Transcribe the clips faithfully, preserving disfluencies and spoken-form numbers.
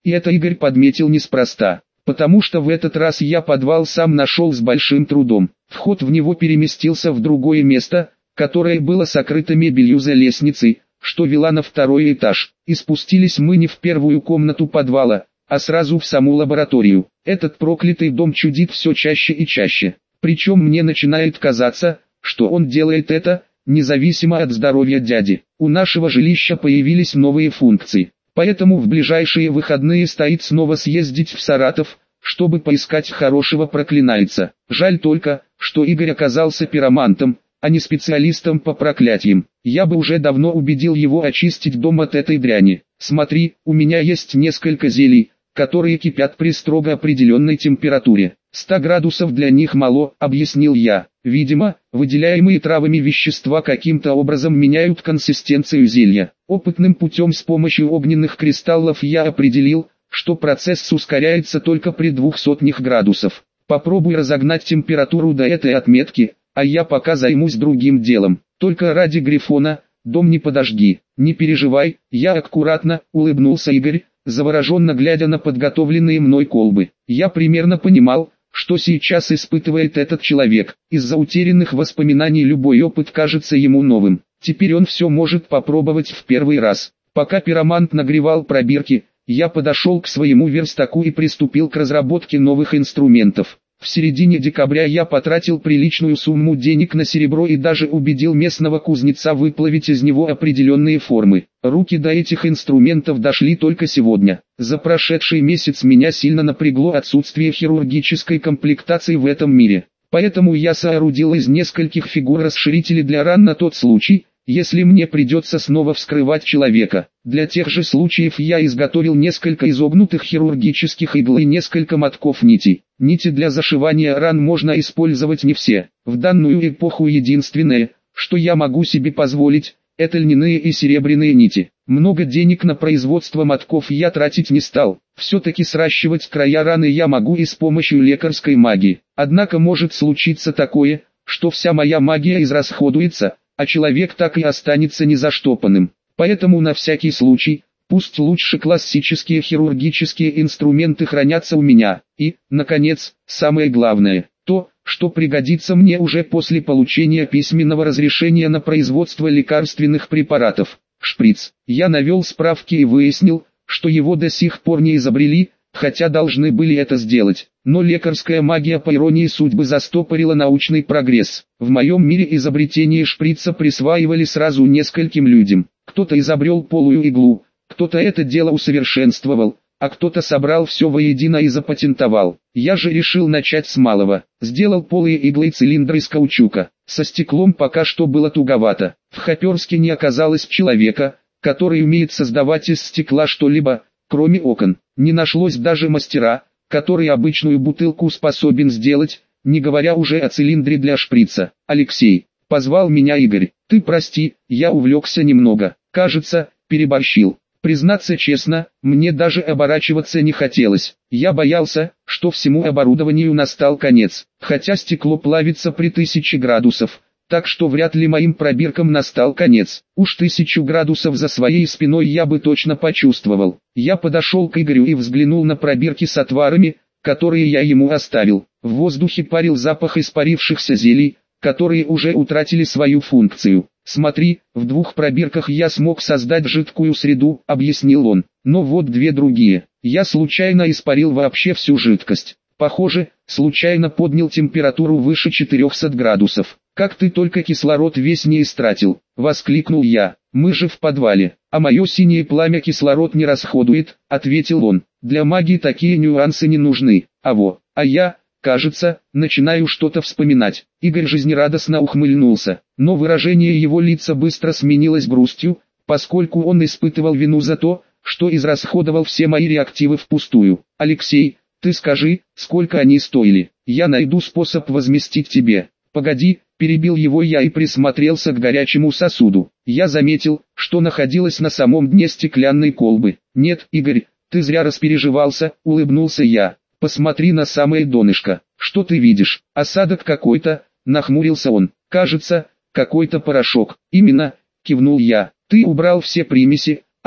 И это Игорь подметил неспроста, потому что в этот раз я подвал сам нашел с большим трудом. Вход в него переместился в другое место, которое было сокрыто мебелью за лестницей, что вела на второй этаж, и спустились мы не в первую комнату подвала, а сразу в саму лабораторию. Этот проклятый дом чудит все чаще и чаще, причем мне начинает казаться, что он делает это, независимо от здоровья дяди. У нашего жилища появились новые функции, поэтому в ближайшие выходные стоит снова съездить в Саратов, чтобы поискать хорошего проклинайца. Жаль только, что Игорь оказался пиромантом, а не специалистом по проклятиям. Я бы уже давно убедил его очистить дом от этой дряни. Смотри, у меня есть несколько зелий, которые кипят при строго определенной температуре. сто градусов для них мало, объяснил я. Видимо, выделяемые травами вещества каким-то образом меняют консистенцию зелья. Опытным путем с помощью огненных кристаллов я определил, что процесс ускоряется только при двух сотнях градусов. Попробуй разогнать температуру до этой отметки, а я пока займусь другим делом. Только ради Грифона, дом не подожги. Не переживай, я аккуратно, улыбнулся Игорь, завороженно глядя на подготовленные мной колбы. Я примерно понимал, что сейчас испытывает этот человек. Из-за утерянных воспоминаний любой опыт кажется ему новым. Теперь он все может попробовать в первый раз. Пока пиромант нагревал пробирки, я подошел к своему верстаку и приступил к разработке новых инструментов. В середине декабря я потратил приличную сумму денег на серебро и даже убедил местного кузнеца выплавить из него определенные формы. Руки до этих инструментов дошли только сегодня. За прошедший месяц меня сильно напрягло отсутствие хирургической комплектации в этом мире. Поэтому я соорудил из нескольких фигур расширители для ран на тот случай, если мне придется снова вскрывать человека. Для тех же случаев я изготовил несколько изогнутых хирургических игл и несколько мотков нитей. Нити для зашивания ран можно использовать не все. В данную эпоху единственное, что я могу себе позволить, это льняные и серебряные нити. Много денег на производство мотков я тратить не стал. Все-таки сращивать края раны я могу и с помощью лекарской магии. Однако может случиться такое, что вся моя магия израсходуется, а человек так и останется незаштопанным. Поэтому на всякий случай, пусть лучше классические хирургические инструменты хранятся у меня. И, наконец, самое главное, то, что пригодится мне уже после получения письменного разрешения на производство лекарственных препаратов. Шприц. Я навел справки и выяснил, что его до сих пор не изобрели, хотя должны были это сделать. Но лекарская магия по иронии судьбы застопорила научный прогресс. В моем мире изобретение шприца присваивали сразу нескольким людям. Кто-то изобрел полую иглу, кто-то это дело усовершенствовал, а кто-то собрал все воедино и запатентовал. Я же решил начать с малого. Сделал полые иглы и цилиндры из каучука. Со стеклом пока что было туговато. В Хоперске не оказалось человека, который умеет создавать из стекла что-либо, кроме окон. Не нашлось даже мастера, который обычную бутылку способен сделать, не говоря уже о цилиндре для шприца. «Алексей», — позвал меня Игорь, — «ты прости, я увлекся немного, кажется, переборщил». Признаться честно, мне даже оборачиваться не хотелось. Я боялся, что всему оборудованию настал конец, хотя стекло плавится при тысяче градусов. Так что вряд ли моим пробиркам настал конец. Уж тысячу градусов за своей спиной я бы точно почувствовал. Я подошел к Игорю и взглянул на пробирки с отварами, которые я ему оставил. В воздухе парил запах испарившихся зелий, которые уже утратили свою функцию. «Смотри, в двух пробирках я смог создать жидкую среду», — объяснил он. «Но вот две другие. Я случайно испарил вообще всю жидкость. Похоже, случайно поднял температуру выше четырехсот градусов. Как ты только кислород весь не истратил», — воскликнул я. «Мы же в подвале, а мое синее пламя кислород не расходует», — ответил он. «Для магии такие нюансы не нужны. А во, а я, кажется, начинаю что-то вспоминать». Игорь жизнерадостно ухмыльнулся, но выражение его лица быстро сменилось грустью, поскольку он испытывал вину за то, что израсходовал все мои реактивы впустую. «Алексей, ты скажи, сколько они стоили? Я найду способ возместить тебе». «Погоди», — перебил его я и присмотрелся к горячему сосуду. Я заметил, что находилось на самом дне стеклянной колбы. «Нет, Игорь, ты зря распереживался», — улыбнулся я. «Посмотри на самое донышко. Что ты видишь? Осадок какой-то», — нахмурился он. «Кажется, какой-то порошок». «Именно», — кивнул я. «Ты убрал все примеси,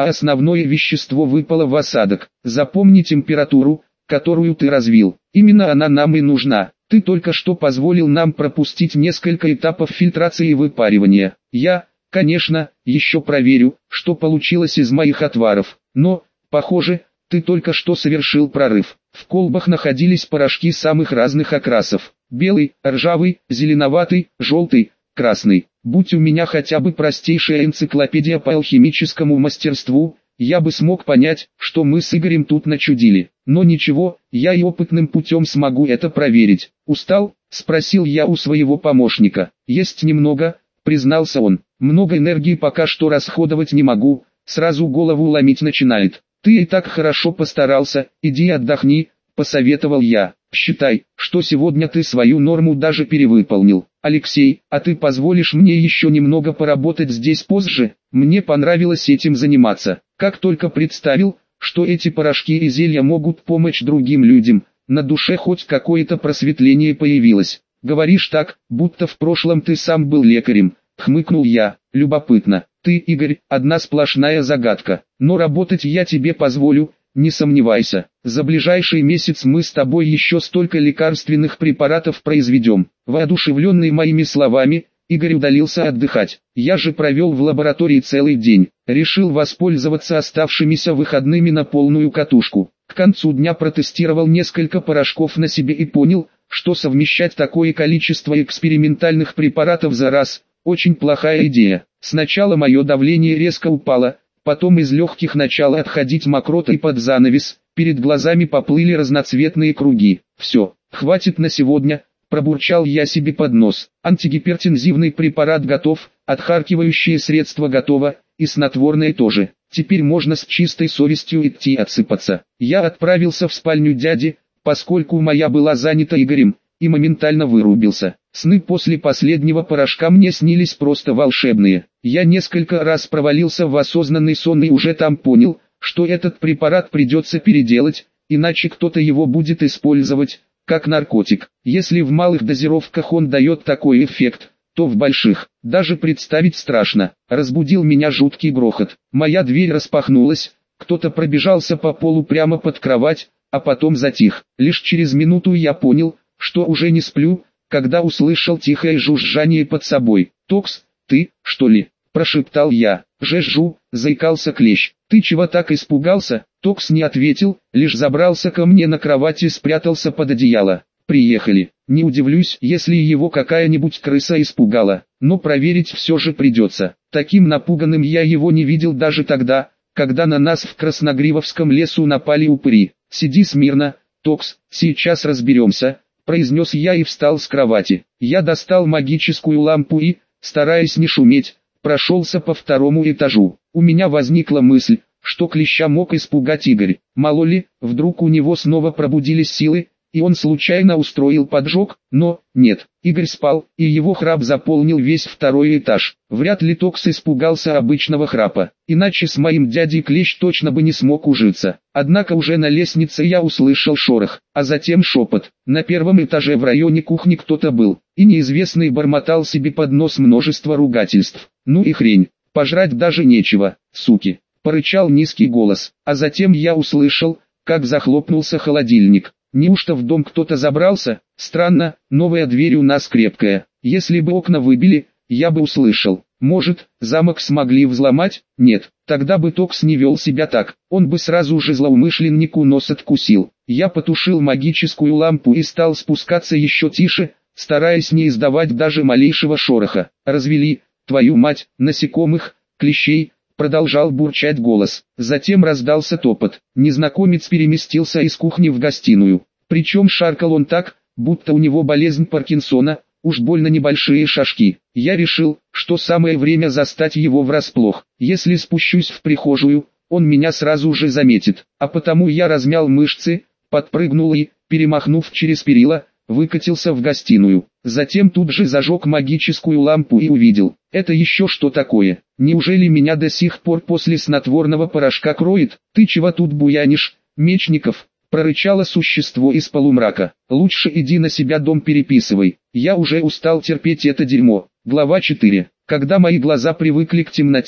а основное вещество выпало в осадок. Запомни температуру, которую ты развил. Именно она нам и нужна. Ты только что позволил нам пропустить несколько этапов фильтрации и выпаривания. Я, конечно, еще проверю, что получилось из моих отваров. Но, похоже, ты только что совершил прорыв. В колбах находились порошки самых разных окрасов. Белый, ржавый, зеленоватый, желтый, красный. Будь у меня хотя бы простейшая энциклопедия по алхимическому мастерству, я бы смог понять, что мы с Игорем тут начудили. Но ничего, я и опытным путем смогу это проверить. «Устал?» – спросил я у своего помощника. «Есть немного», – признался он. «Много энергии пока что расходовать не могу, сразу голову ломить начинает». «Ты и так хорошо постарался, иди отдохни», – посоветовал я. «Считай, что сегодня ты свою норму даже перевыполнил. Алексей, а ты позволишь мне еще немного поработать здесь позже?» Мне понравилось этим заниматься. Как только представил, что эти порошки и зелья могут помочь другим людям, на душе хоть какое-то просветление появилось. «Говоришь так, будто в прошлом ты сам был лекарем», — хмыкнул я. «Любопытно. Ты, Игорь, одна сплошная загадка. Но работать я тебе позволю, не сомневайся. За ближайший месяц мы с тобой еще столько лекарственных препаратов произведем». Воодушевленный моими словами, Игорь удалился отдыхать. Я же провел в лаборатории целый день. Решил воспользоваться оставшимися выходными на полную катушку. К концу дня протестировал несколько порошков на себе и понял, что совмещать такое количество экспериментальных препаратов за раз – очень плохая идея. Сначала мое давление резко упало, потом из легких начало отходить мокрота и под занавес, перед глазами поплыли разноцветные круги. «Все, хватит на сегодня», – пробурчал я себе под нос. «Антигипертензивный препарат готов, отхаркивающее средство готово, и снотворное тоже. Теперь можно с чистой совестью идти отсыпаться». Я отправился в спальню дяди, поскольку моя была занята Игорем, и моментально вырубился. Сны после последнего порошка мне снились просто волшебные. Я несколько раз провалился в осознанный сон и уже там понял, что этот препарат придется переделать, иначе кто-то его будет использовать, как наркотик. Если в малых дозировках он дает такой эффект, то в больших, даже представить страшно. Разбудил меня жуткий грохот. Моя дверь распахнулась, кто-то пробежался по полу прямо под кровать, а потом затих. Лишь через минуту я понял, что уже не сплю, когда услышал тихое жужжание под собой. «Токс, ты, что ли?» – прошептал я. «Жужжу», – заикался клещ. «Ты чего так испугался?» Токс не ответил, лишь забрался ко мне на кровать и спрятался под одеяло. «Приехали. Не удивлюсь, если его какая-нибудь крыса испугала, но проверить все же придется. Таким напуганным я его не видел даже тогда, когда на нас в Красногривовском лесу напали упыри. Сиди смирно, Токс, сейчас разберемся», — произнес я и встал с кровати. Я достал магическую лампу и, стараясь не шуметь, прошелся по второму этажу. У меня возникла мысль, что клеща мог испугать Игорь. Мало ли, вдруг у него снова пробудились силы, и он случайно устроил поджог, но, нет, Игорь спал, и его храп заполнил весь второй этаж. Вряд ли Токс испугался обычного храпа, иначе с моим дядей клещ точно бы не смог ужиться. Однако уже на лестнице я услышал шорох, а затем шепот. На первом этаже в районе кухни кто-то был, и неизвестный бормотал себе под нос множество ругательств. «Ну и хрень, пожрать даже нечего, суки», — порычал низкий голос, а затем я услышал, как захлопнулся холодильник. Неужто в дом кто-то забрался? Странно, новая дверь у нас крепкая. Если бы окна выбили, я бы услышал. Может, замок смогли взломать? Нет, тогда бы Токс не вел себя так. Он бы сразу же злоумышленнику нос откусил. Я потушил магическую лампу и стал спускаться еще тише, стараясь не издавать даже малейшего шороха. «Развели, твою мать, насекомых, клещей», продолжал бурчать голос. Затем раздался топот. Незнакомец переместился из кухни в гостиную. Причем шаркал он так, будто у него болезнь Паркинсона, уж больно небольшие шажки. Я решил, что самое время застать его врасплох. Если спущусь в прихожую, он меня сразу же заметит. А потому я размял мышцы, подпрыгнул и, перемахнув через перила, выкатился в гостиную. Затем тут же зажег магическую лампу и увидел. Это еще что такое? Неужели меня до сих пор после снотворного порошка кроет? «Ты чего тут буянишь, Мечников?» — прорычало существо из полумрака. «Лучше иди на себя дом переписывай. Я уже устал терпеть это дерьмо». Глава четыре. Когда мои глаза привыкли к темноте,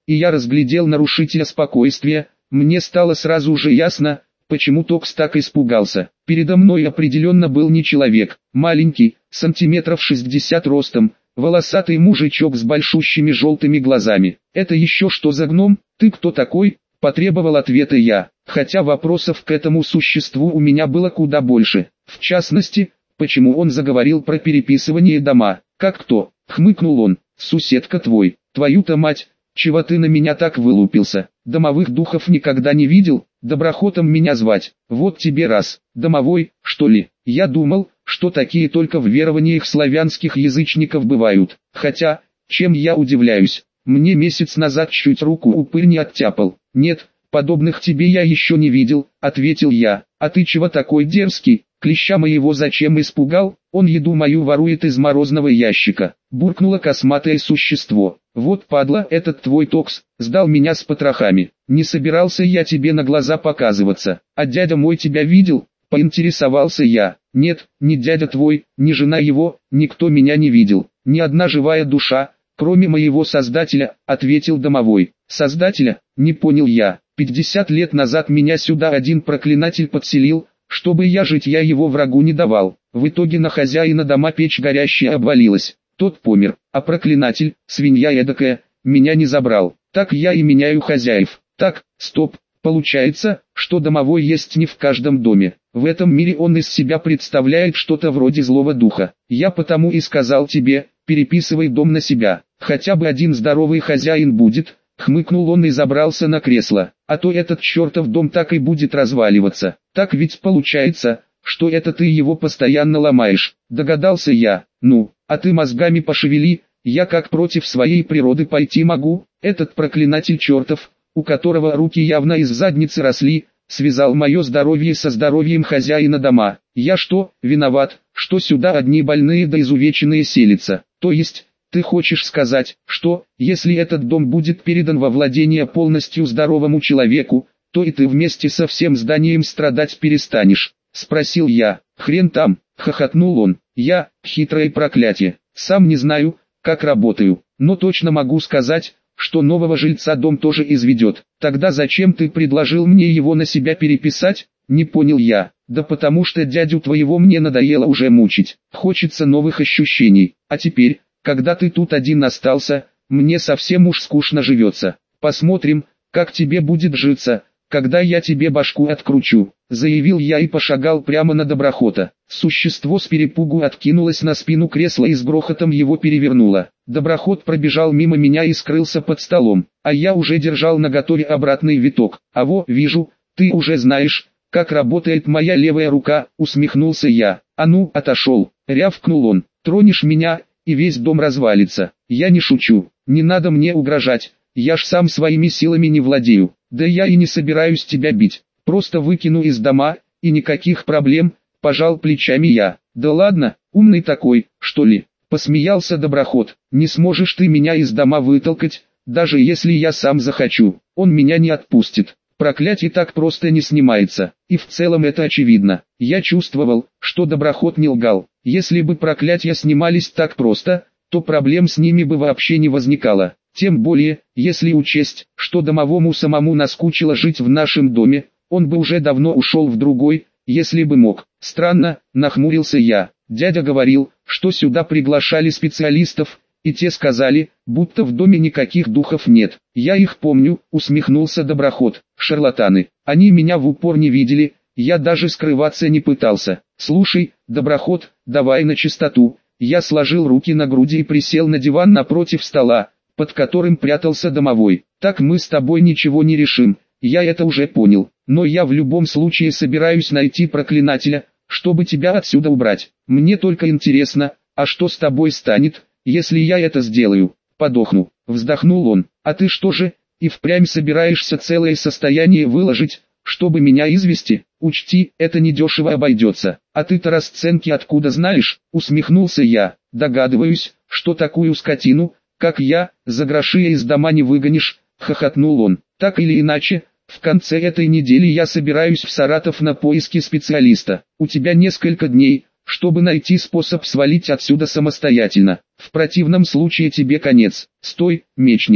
и я разглядел нарушителя спокойствия. Мне стало сразу же ясно, почему Токс так испугался. Передо мной определенно был не человек, маленький, сантиметров шестьдесят ростом, волосатый мужичок с большущими желтыми глазами. «Это еще что за гном? Ты кто такой?» – потребовал ответа я, хотя вопросов к этому существу у меня было куда больше. В частности, почему он заговорил про переписывание дома? «Как кто?» – хмыкнул он. «Суседка твой, твою-то мать, чего ты на меня так вылупился? Домовых духов никогда не видел? Доброхотом меня звать, вот тебе раз. Домовой, что ли? Я думал, что такие только в верованиях славянских язычников бывают. Хотя, чем я удивляюсь, мне месяц назад чуть руку упырь не оттяпал. Нет, подобных тебе я еще не видел», — ответил я. «А ты чего такой дерзкий? Клеща моего зачем испугал? Он еду мою ворует из морозного ящика», — буркнуло косматое существо. «Вот падла, этот твой Токс, сдал меня с потрохами. Не собирался я тебе на глаза показываться. А дядя мой тебя видел?» — поинтересовался я. «Нет, ни дядя твой, ни жена его, никто меня не видел. Ни одна живая душа, кроме моего создателя», — ответил домовой. «Создателя?» — не понял я. «Пятьдесят лет назад меня сюда один проклинатель подселил, чтобы я житья его врагу не давал. В итоге на хозяина дома печь горящая обвалилась. Тот помер, а проклинатель, свинья эдакая, меня не забрал. Так я и меняю хозяев. Так, стоп, получается, что домовой есть не в каждом доме. В этом мире он из себя представляет что-то вроде злого духа. Я потому и сказал тебе, переписывай дом на себя. Хотя бы один здоровый хозяин будет». Хмыкнул он и забрался на кресло. «А то этот чертов дом так и будет разваливаться. Так ведь получается, что это ты его постоянно ломаешь», — догадался я. «Ну, а ты мозгами пошевели, я как против своей природы пойти могу?» Этот проклинатель чертов, у которого руки явно из задницы росли, связал мое здоровье со здоровьем хозяина дома. Я что, виноват, что сюда одни больные да изувеченные селятся? То есть... Ты хочешь сказать, что, если этот дом будет передан во владение полностью здоровому человеку, то и ты вместе со всем зданием страдать перестанешь?» — спросил я. «Хрен там», — хохотнул он. «Я, хитрое проклятие, сам не знаю, как работаю, но точно могу сказать, что нового жильца дом тоже изведет. Тогда зачем ты предложил мне его на себя переписать?» — не понял я. «Да потому что дядю твоего мне надоело уже мучить. Хочется новых ощущений. А теперь, когда ты тут один остался, мне совсем уж скучно живется. Посмотрим, как тебе будет житься, когда я тебе башку откручу», — заявил я и пошагал прямо на Доброхота. Существо с перепугу откинулось на спину кресла и с грохотом его перевернуло. Доброхот пробежал мимо меня и скрылся под столом, а я уже держал наготове обратный виток. «А во, вижу, ты уже знаешь, как работает моя левая рука», — усмехнулся я. «А ну, отошел», — рявкнул он. «Тронешь меня, и весь дом развалится». «Я не шучу, не надо мне угрожать, я ж сам своими силами не владею. Да я и не собираюсь тебя бить, просто выкину из дома, и никаких проблем», — пожал плечами я. «Да ладно, умный такой, что ли?» — посмеялся Доброхот. «Не сможешь ты меня из дома вытолкать, даже если я сам захочу, он меня не отпустит. Проклятие так просто не снимается, и в целом это очевидно». Я чувствовал, что Доброхот не лгал. Если бы проклятия снимались так просто, то проблем с ними бы вообще не возникало. Тем более, если учесть, что домовому самому наскучило жить в нашем доме, он бы уже давно ушел в другой, если бы мог. «Странно», — нахмурился я. «Дядя говорил, что сюда приглашали специалистов, и те сказали, будто в доме никаких духов нет». «Я их помню», — усмехнулся Доброхот. «Шарлатаны. Они меня в упор не видели, я даже скрываться не пытался». «Слушай, Доброхот, давай на чистоту». Я сложил руки на груди и присел на диван напротив стола, под которым прятался домовой. «Так мы с тобой ничего не решим, я это уже понял, но я в любом случае собираюсь найти проклинателя, чтобы тебя отсюда убрать. Мне только интересно, а что с тобой станет, если я это сделаю?» «Подохну», — вздохнул он. «А ты что же, и впрямь собираешься целое состояние выложить, чтобы меня извести? Учти, это недешево обойдется». «А ты-то расценки откуда знаешь?» — усмехнулся я. «Догадываюсь, что такую скотину, как я, за гроши из дома не выгонишь», — хохотнул он. «Так или иначе, в конце этой недели я собираюсь в Саратов на поиски специалиста. У тебя несколько дней, чтобы найти способ свалить отсюда самостоятельно. В противном случае тебе конец». «Стой, Мечников»,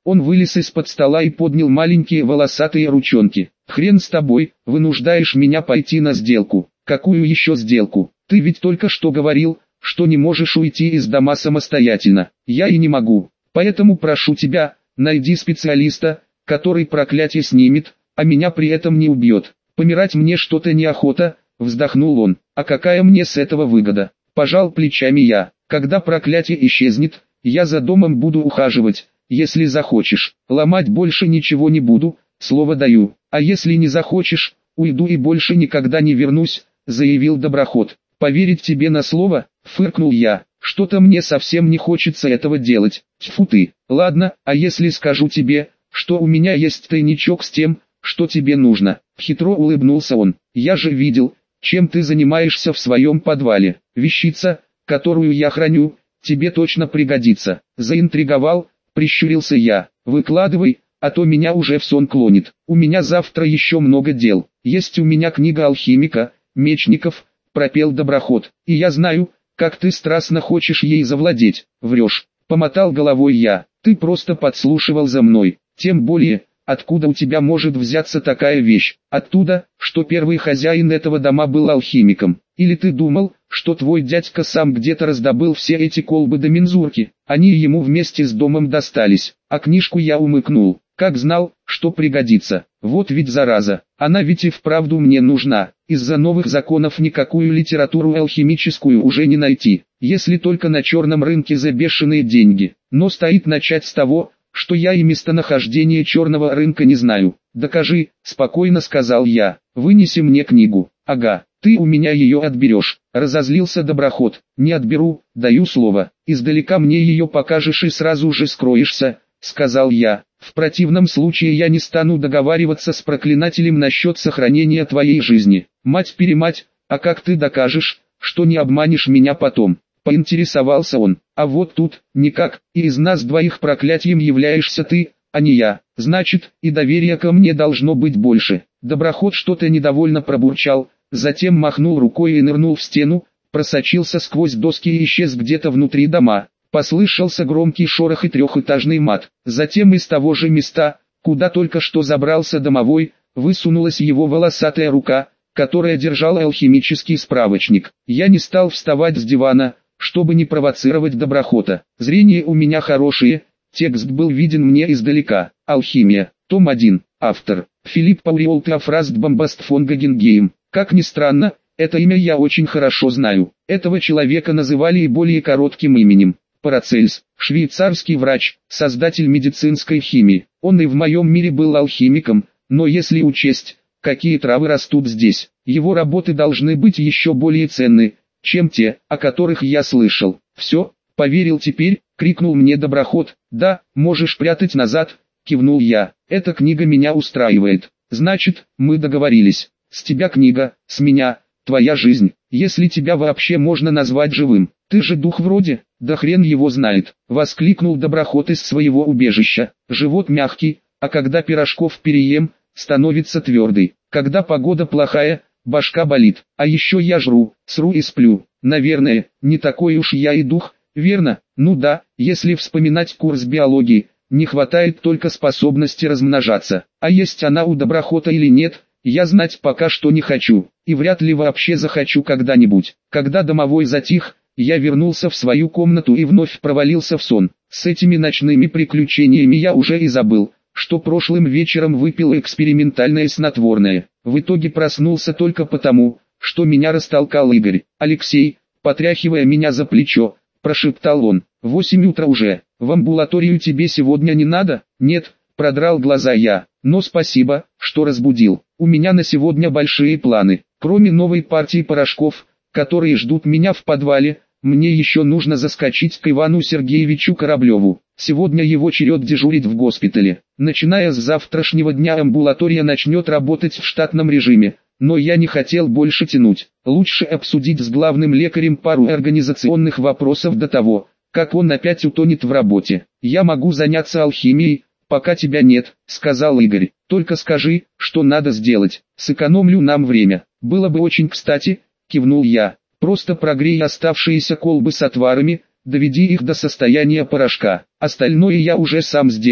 Он вылез из-под стола и поднял маленькие волосатые ручонки. «Хрен с тобой, вынуждаешь меня пойти на сделку». «Какую еще сделку? Ты ведь только что говорил, что не можешь уйти из дома самостоятельно». «Я и не могу. Поэтому прошу тебя, найди специалиста, который проклятие снимет, а меня при этом не убьет. Помирать мне что-то неохота», — вздохнул он. «А какая мне с этого выгода?» Пожал плечами я. «Когда проклятие исчезнет, я за домом буду ухаживать. Если захочешь, ломать больше ничего не буду, слово даю. А если не захочешь, уйду и больше никогда не вернусь», — заявил доброхот. «Поверить тебе на слово?» — фыркнул я. «Что-то мне совсем не хочется этого делать. Тьфу ты. Ладно, а если скажу тебе, что у меня есть тайничок с тем, что тебе нужно?» Хитро улыбнулся он. «Я же видел, чем ты занимаешься в своем подвале. Вещица, которую я храню, тебе точно пригодится». Заинтриговал, прищурился я. «Выкладывай, а то меня уже в сон клонит. У меня завтра еще много дел. Есть у меня книга алхимика, Мечников», — пропел доброхот. «И я знаю, как ты страстно хочешь ей завладеть». «Врешь», — помотал головой я. «Ты просто подслушивал за мной. Тем более, откуда у тебя может взяться такая вещь? Оттуда, что первый хозяин этого дома был алхимиком. Или ты думал, что твой дядька сам где-то раздобыл все эти колбы до мензурки? Они ему вместе с домом достались, а книжку я умыкнул. Как знал, что пригодится. Вот ведь зараза, она ведь и вправду мне нужна. Из-за новых законов никакую литературу алхимическую уже не найти, если только на черном рынке за бешеные деньги. Но стоит начать с того, что я и местонахождение черного рынка не знаю. «Докажи», — спокойно сказал я. «Вынеси мне книгу». «Ага, ты у меня ее отберешь», — разозлился доброхот. «Не отберу, даю слово. Издалека мне ее покажешь и сразу же скроешься», — сказал я. «В противном случае я не стану договариваться с проклинателем насчет сохранения твоей жизни. Мать-перемать, а как ты докажешь, что не обманешь меня потом?» Поинтересовался он. «А вот тут, никак, и из нас двоих проклятием являешься ты, а не я. Значит, и доверия ко мне должно быть больше». Доброхот что-то недовольно пробурчал, затем махнул рукой и нырнул в стену, просочился сквозь доски и исчез где-то внутри дома. Послышался громкий шорох и трехэтажный мат. Затем из того же места, куда только что забрался домовой, высунулась его волосатая рука, которая держала алхимический справочник. Я не стал вставать с дивана, чтобы не провоцировать доброхота. Зрение у меня хорошее, текст был виден мне издалека. Алхимия, том один, автор, Филипп Ауриол Теофраст Бомбаст фон Гогенгейм. Как ни странно, это имя я очень хорошо знаю. Этого человека называли и более коротким именем. Парацельс, швейцарский врач, создатель медицинской химии. Он и в моем мире был алхимиком, но если учесть, какие травы растут здесь, его работы должны быть еще более ценны, чем те, о которых я слышал. «Все, поверил теперь», — крикнул мне доброхот. «Да, можешь прятать назад», — кивнул я. «Эта книга меня устраивает. Значит, мы договорились. С тебя книга, с меня твоя жизнь, если тебя вообще можно назвать живым. Ты же дух вроде». «Да хрен его знает», — воскликнул доброхот из своего убежища. «Живот мягкий, а когда пирожков переем, становится твердый. Когда погода плохая, башка болит. А еще я жру, сру и сплю. Наверное, не такой уж я и дух, верно? Ну да, если вспоминать курс биологии, не хватает только способности размножаться. А есть она у доброхота или нет, я знать пока что не хочу. И вряд ли вообще захочу когда-нибудь». Когда домовой затих, я вернулся в свою комнату и вновь провалился в сон. С этими ночными приключениями я уже и забыл, что прошлым вечером выпил экспериментальное снотворное. В итоге проснулся только потому, что меня растолкал Игорь. «Алексей», потряхивая меня за плечо, прошептал он. «Восемь утра уже, в амбулаторию тебе сегодня не надо?» «Нет», продрал глаза я, «но спасибо, что разбудил. У меня на сегодня большие планы. Кроме новой партии порошков, которые ждут меня в подвале, мне еще нужно заскочить к Ивану Сергеевичу Кораблеву. Сегодня его черед дежурить в госпитале. Начиная с завтрашнего дня амбулатория начнет работать в штатном режиме, но я не хотел больше тянуть. Лучше обсудить с главным лекарем пару организационных вопросов до того, как он опять утонет в работе. «Я могу заняться алхимией, пока тебя нет», — сказал Игорь. «Только скажи, что надо сделать, сэкономлю нам время». «Было бы очень кстати», — кивнул я. «Просто прогрей оставшиеся колбы с отварами, доведи их до состояния порошка. Остальное я уже сам сделаю».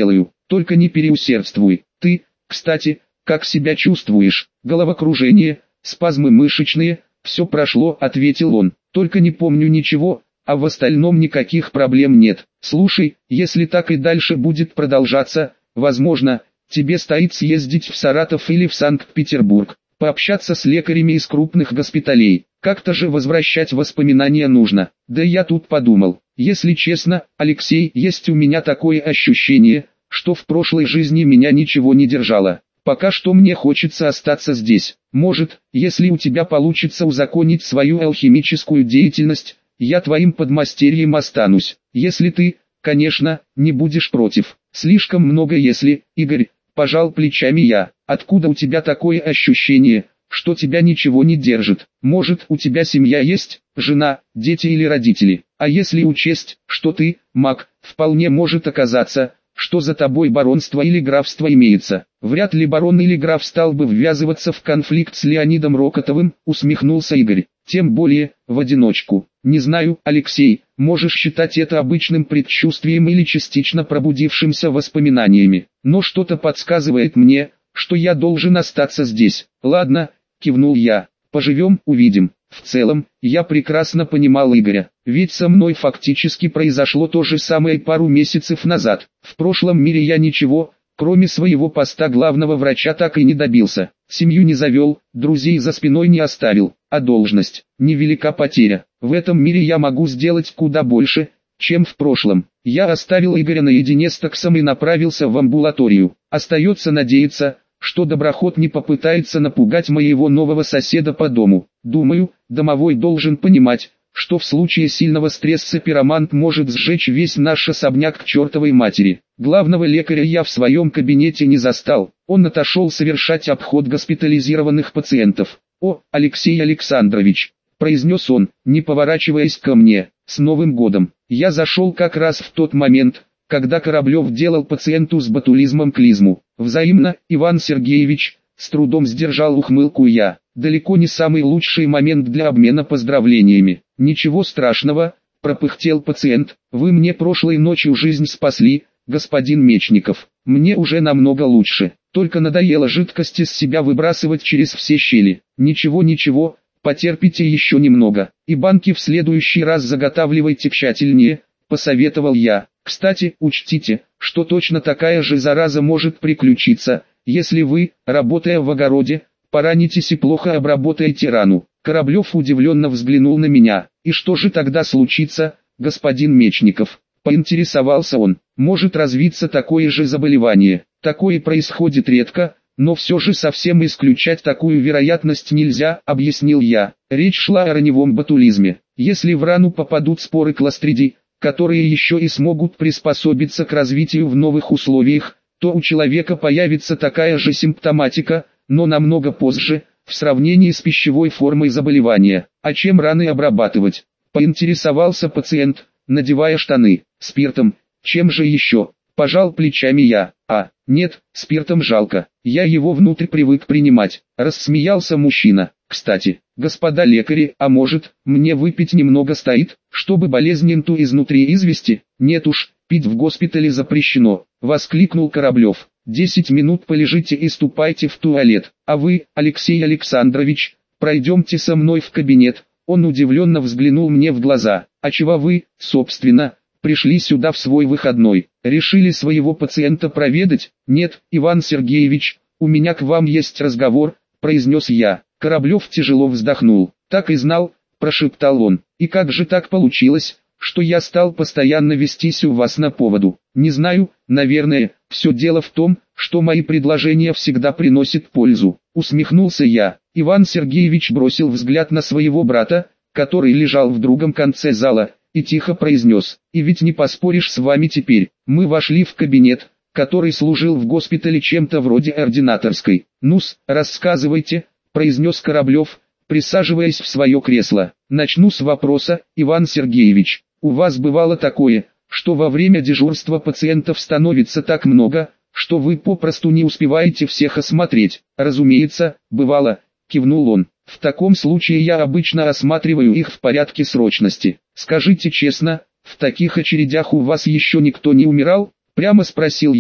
только не переусердствуй. Ты, кстати, как себя чувствуешь? Головокружение, спазмы мышечные, все прошло, ответил он. Только не помню ничего, а в остальном никаких проблем нет. Слушай, если так и дальше будет продолжаться, возможно, тебе стоит съездить в Саратов или в Санкт-Петербург, пообщаться с лекарями из крупных госпиталей. Как-то же возвращать воспоминания нужно. Да я тут подумал, если честно, Алексей, есть у меня такое ощущение, что в прошлой жизни меня ничего не держало. Пока что мне хочется остаться здесь. Может, если у тебя получится узаконить свою алхимическую деятельность, я твоим подмастерьем останусь. Если ты, конечно, не будешь против. Слишком много если, Игорь, пожал плечами я. Откуда у тебя такое ощущение, что тебя ничего не держит? Может, у тебя семья есть, жена, дети или родители? А если учесть, что ты, маг, вполне может оказаться, что за тобой баронство или графство имеется. Вряд ли барон или граф стал бы ввязываться в конфликт с Леонидом Рокотовым, усмехнулся Игорь. Тем более, в одиночку. Не знаю, Алексей, можешь считать это обычным предчувствием или частично пробудившимся воспоминаниями. Но что-то подсказывает мне, что я должен остаться здесь. Ладно, кивнул я. Поживем, увидим. В целом, я прекрасно понимал Игоря, ведь со мной фактически произошло то же самое пару месяцев назад. В прошлом мире я ничего, кроме своего поста главного врача, так и не добился. Семью не завел, друзей за спиной не оставил, а должность – невелика потеря. В этом мире я могу сделать куда больше, чем в прошлом. Я оставил Игоря наедине с таксом и направился в амбулаторию. Остается надеяться, что доброход не попытается напугать моего нового соседа по дому. Думаю, домовой должен понимать, что в случае сильного стресса пиромант может сжечь весь наш особняк к чертовой матери. Главного лекаря я в своем кабинете не застал, он отошел совершать обход госпитализированных пациентов. «О, Алексей Александрович», — произнес он, не поворачиваясь ко мне, — «с Новым годом». Я зашел как раз в тот момент, когда Кораблев делал пациенту с ботулизмом клизму. «Взаимно, Иван Сергеевич», — с трудом сдержал ухмылку я. «Далеко не самый лучший момент для обмена поздравлениями». «Ничего страшного», — пропыхтел пациент, — «вы мне прошлой ночью жизнь спасли, господин Мечников. Мне уже намного лучше, только надоело жидкости с себя выбрасывать через все щели». «Ничего, ничего, потерпите еще немного, и банки в следующий раз заготавливайте тщательнее», — посоветовал я. «Кстати, учтите, что точно такая же зараза может приключиться, если вы, работая в огороде, поранитесь и плохо обработаете рану». Кораблев удивленно взглянул на меня. «И что же тогда случится, господин Мечников?» Поинтересовался он. «Может развиться такое же заболевание. Такое происходит редко, но все же совсем исключать такую вероятность нельзя», — объяснил я. Речь шла о раневом ботулизме. Если в рану попадут споры кластридий, которые еще и смогут приспособиться к развитию в новых условиях, то у человека появится такая же симптоматика, но намного позже, в сравнении с пищевой формой заболевания. «А чем раны обрабатывать?» — поинтересовался пациент, надевая штаны. «Спиртом. Чем же еще?» — пожал плечами я. «А, нет, спиртом жалко. Я его внутрь привык принимать», — рассмеялся мужчина. «Кстати, господа лекари, а может, мне выпить немного стоит, чтобы болезнь инту изнутри извести?» «Нет уж, пить в госпитале запрещено», — воскликнул Кораблев. «Десять минут полежите и ступайте в туалет. А вы, Алексей Александрович, пройдемте со мной в кабинет». Он удивленно взглянул мне в глаза. «А чего вы, собственно, пришли сюда в свой выходной? Решили своего пациента проведать?» «Нет, Иван Сергеевич, у меня к вам есть разговор», — произнес я. Кораблев тяжело вздохнул. «Так и знал», — прошептал он. «И как же так получилось, что я стал постоянно вестись у вас на поводу?» «Не знаю, наверное, все дело в том, что мои предложения всегда приносят пользу», — усмехнулся я. Иван Сергеевич бросил взгляд на своего брата, который лежал в другом конце зала, и тихо произнес: «И ведь не поспоришь с вами теперь». Мы вошли в кабинет, который служил в госпитале чем-то вроде ординаторской. «Ну-с, рассказывайте», — произнес Кораблев, присаживаясь в свое кресло. «Начну с вопроса, Иван Сергеевич. У вас бывало такое, что во время дежурства пациентов становится так много, что вы попросту не успеваете всех осмотреть?» «Разумеется, бывало», — кивнул он. «В таком случае я обычно осматриваю их в порядке срочности». «Скажите честно, в таких очередях у вас еще никто не умирал?» — прямо спросил я.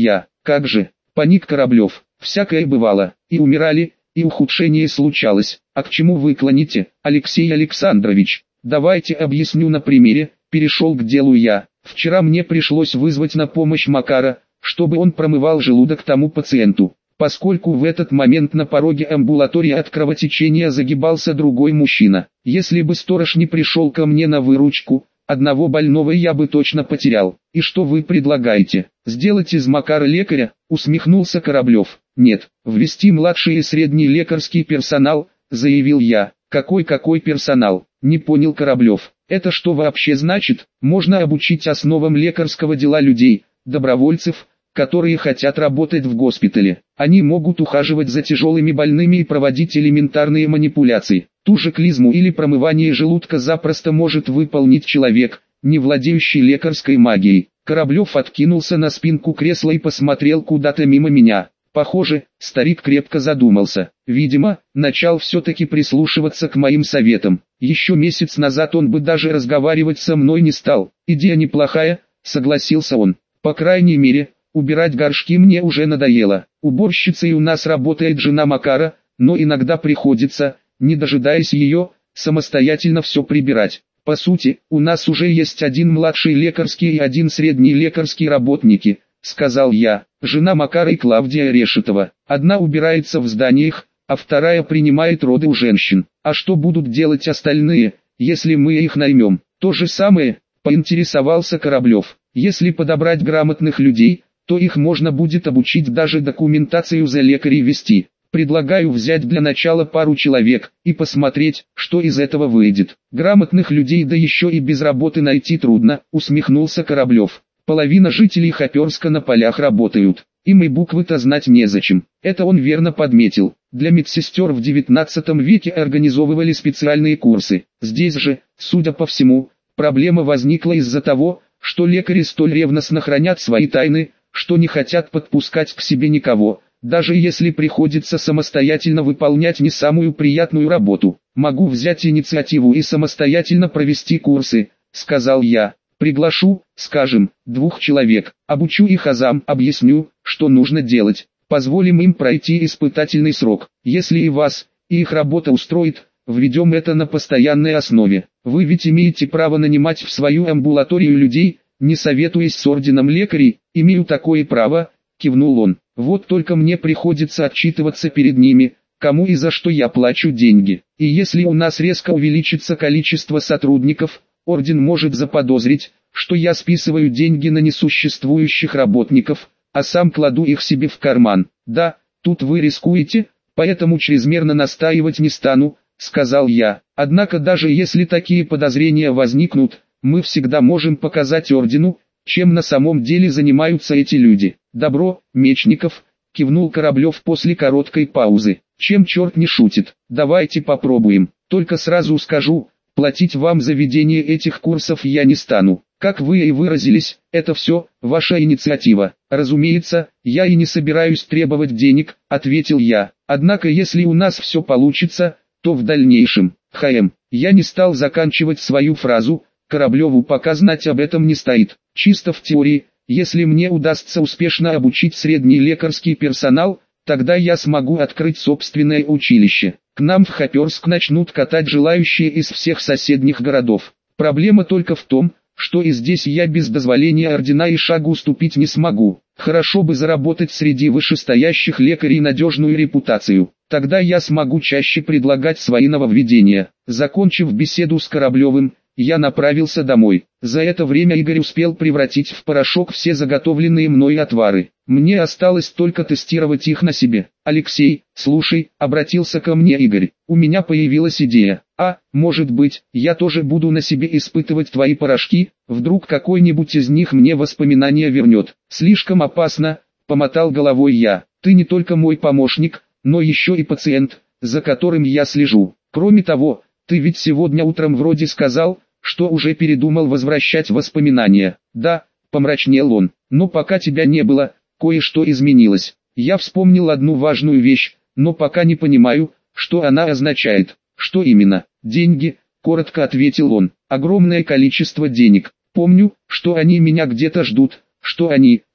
Как же, паник Кораблев, всякое бывало, и умирали, и ухудшение случалось. А к чему вы клоните, Алексей Александрович? Давайте объясню на примере, перешел к делу я. Вчера мне пришлось вызвать на помощь Макара, чтобы он промывал желудок тому пациенту. Поскольку в этот момент на пороге амбулатории от кровотечения загибался другой мужчина. Если бы сторож не пришел ко мне на выручку, одного больного я бы точно потерял. И что вы предлагаете? Сделать из Макара лекаря? Усмехнулся Кораблев. Нет, ввести младший и средний лекарский персонал, заявил я. Какой-какой персонал? Не понял Кораблев. Это что вообще значит? Можно обучить основам лекарского дела людей, добровольцев, которые хотят работать в госпитале. Они могут ухаживать за тяжелыми больными и проводить элементарные манипуляции. Ту же клизму или промывание желудка запросто может выполнить человек, не владеющий лекарской магией. Кораблев откинулся на спинку кресла и посмотрел куда-то мимо меня. Похоже, старик крепко задумался. Видимо, начал все-таки прислушиваться к моим советам. Еще месяц назад он бы даже разговаривать со мной не стал. Идея неплохая, согласился он. По крайней мере, убирать горшки мне уже надоело. Уборщицей у нас работает жена Макара, но иногда приходится, не дожидаясь ее, самостоятельно все прибирать. По сути, у нас уже есть один младший лекарский и один средний лекарский работники, сказал я. Жена Макара и Клавдия Решетова. Одна убирается в зданиях, а вторая принимает роды у женщин. А что будут делать остальные, если мы их наймем? То же самое, поинтересовался Кораблев. Если подобрать грамотных людей, то их можно будет обучить даже документацию за лекарей вести. Предлагаю взять для начала пару человек и посмотреть, что из этого выйдет. Грамотных людей да еще и без работы найти трудно, усмехнулся Кораблев. Половина жителей Хоперска на полях работают, им и буквы-то знать незачем. Это он верно подметил. Для медсестер в девятнадцатом веке организовывали специальные курсы. Здесь же, судя по всему, проблема возникла из-за того, что лекари столь ревностно хранят свои тайны, что не хотят подпускать к себе никого, даже если приходится самостоятельно выполнять не самую приятную работу. Могу взять инициативу и самостоятельно провести курсы, сказал я. Приглашу, скажем, двух человек, обучу их азам, объясню, что нужно делать. Позволим им пройти испытательный срок. Если и вас, и их работа устроит, введем это на постоянной основе. Вы ведь имеете право нанимать в свою амбулаторию людей, не советуясь с орденом лекарей. Имею такое право, кивнул он. Вот только мне приходится отчитываться перед ними, кому и за что я плачу деньги. И если у нас резко увеличится количество сотрудников, орден может заподозрить, что я списываю деньги на несуществующих работников, а сам кладу их себе в карман. Да, тут вы рискуете, поэтому чрезмерно настаивать не стану, сказал я. Однако даже если такие подозрения возникнут, мы всегда можем показать ордену, чем на самом деле занимаются эти люди. Добро, Мечников, кивнул Кораблев после короткой паузы. Чем черт не шутит, давайте попробуем. Только сразу скажу, платить вам за ведение этих курсов я не стану. Как вы и выразились, это все ваша инициатива. Разумеется, я и не собираюсь требовать денег, ответил я. Однако если у нас все получится, то в дальнейшем, ХМ, я не стал заканчивать свою фразу, Кораблеву пока знать об этом не стоит. Чисто в теории, если мне удастся успешно обучить средний лекарский персонал, тогда я смогу открыть собственное училище. К нам в Хоперск начнут катать желающие из всех соседних городов. Проблема только в том, что и здесь я без дозволения ордена и шагу уступить не смогу. Хорошо бы заработать среди вышестоящих лекарей надежную репутацию. Тогда я смогу чаще предлагать свои нововведения. Закончив беседу с Кораблевым, я направился домой. За это время Игорь успел превратить в порошок все заготовленные мной отвары. Мне осталось только тестировать их на себе. «Алексей, слушай», — обратился ко мне Игорь, — «у меня появилась идея. А, может быть, я тоже буду на себе испытывать твои порошки, вдруг какой-нибудь из них мне воспоминания вернет». «Слишком опасно», — помотал головой я. «Ты не только мой помощник, но еще и пациент, за которым я слежу. Кроме того, ты ведь сегодня утром вроде сказал, что уже передумал возвращать воспоминания». «Да», — помрачнел он, — «но пока тебя не было, кое-что изменилось. Я вспомнил одну важную вещь, но пока не понимаю, что она означает». «Что именно?» «Деньги», — коротко ответил он. «Огромное количество денег. Помню, что они меня где-то ждут, что они, мои.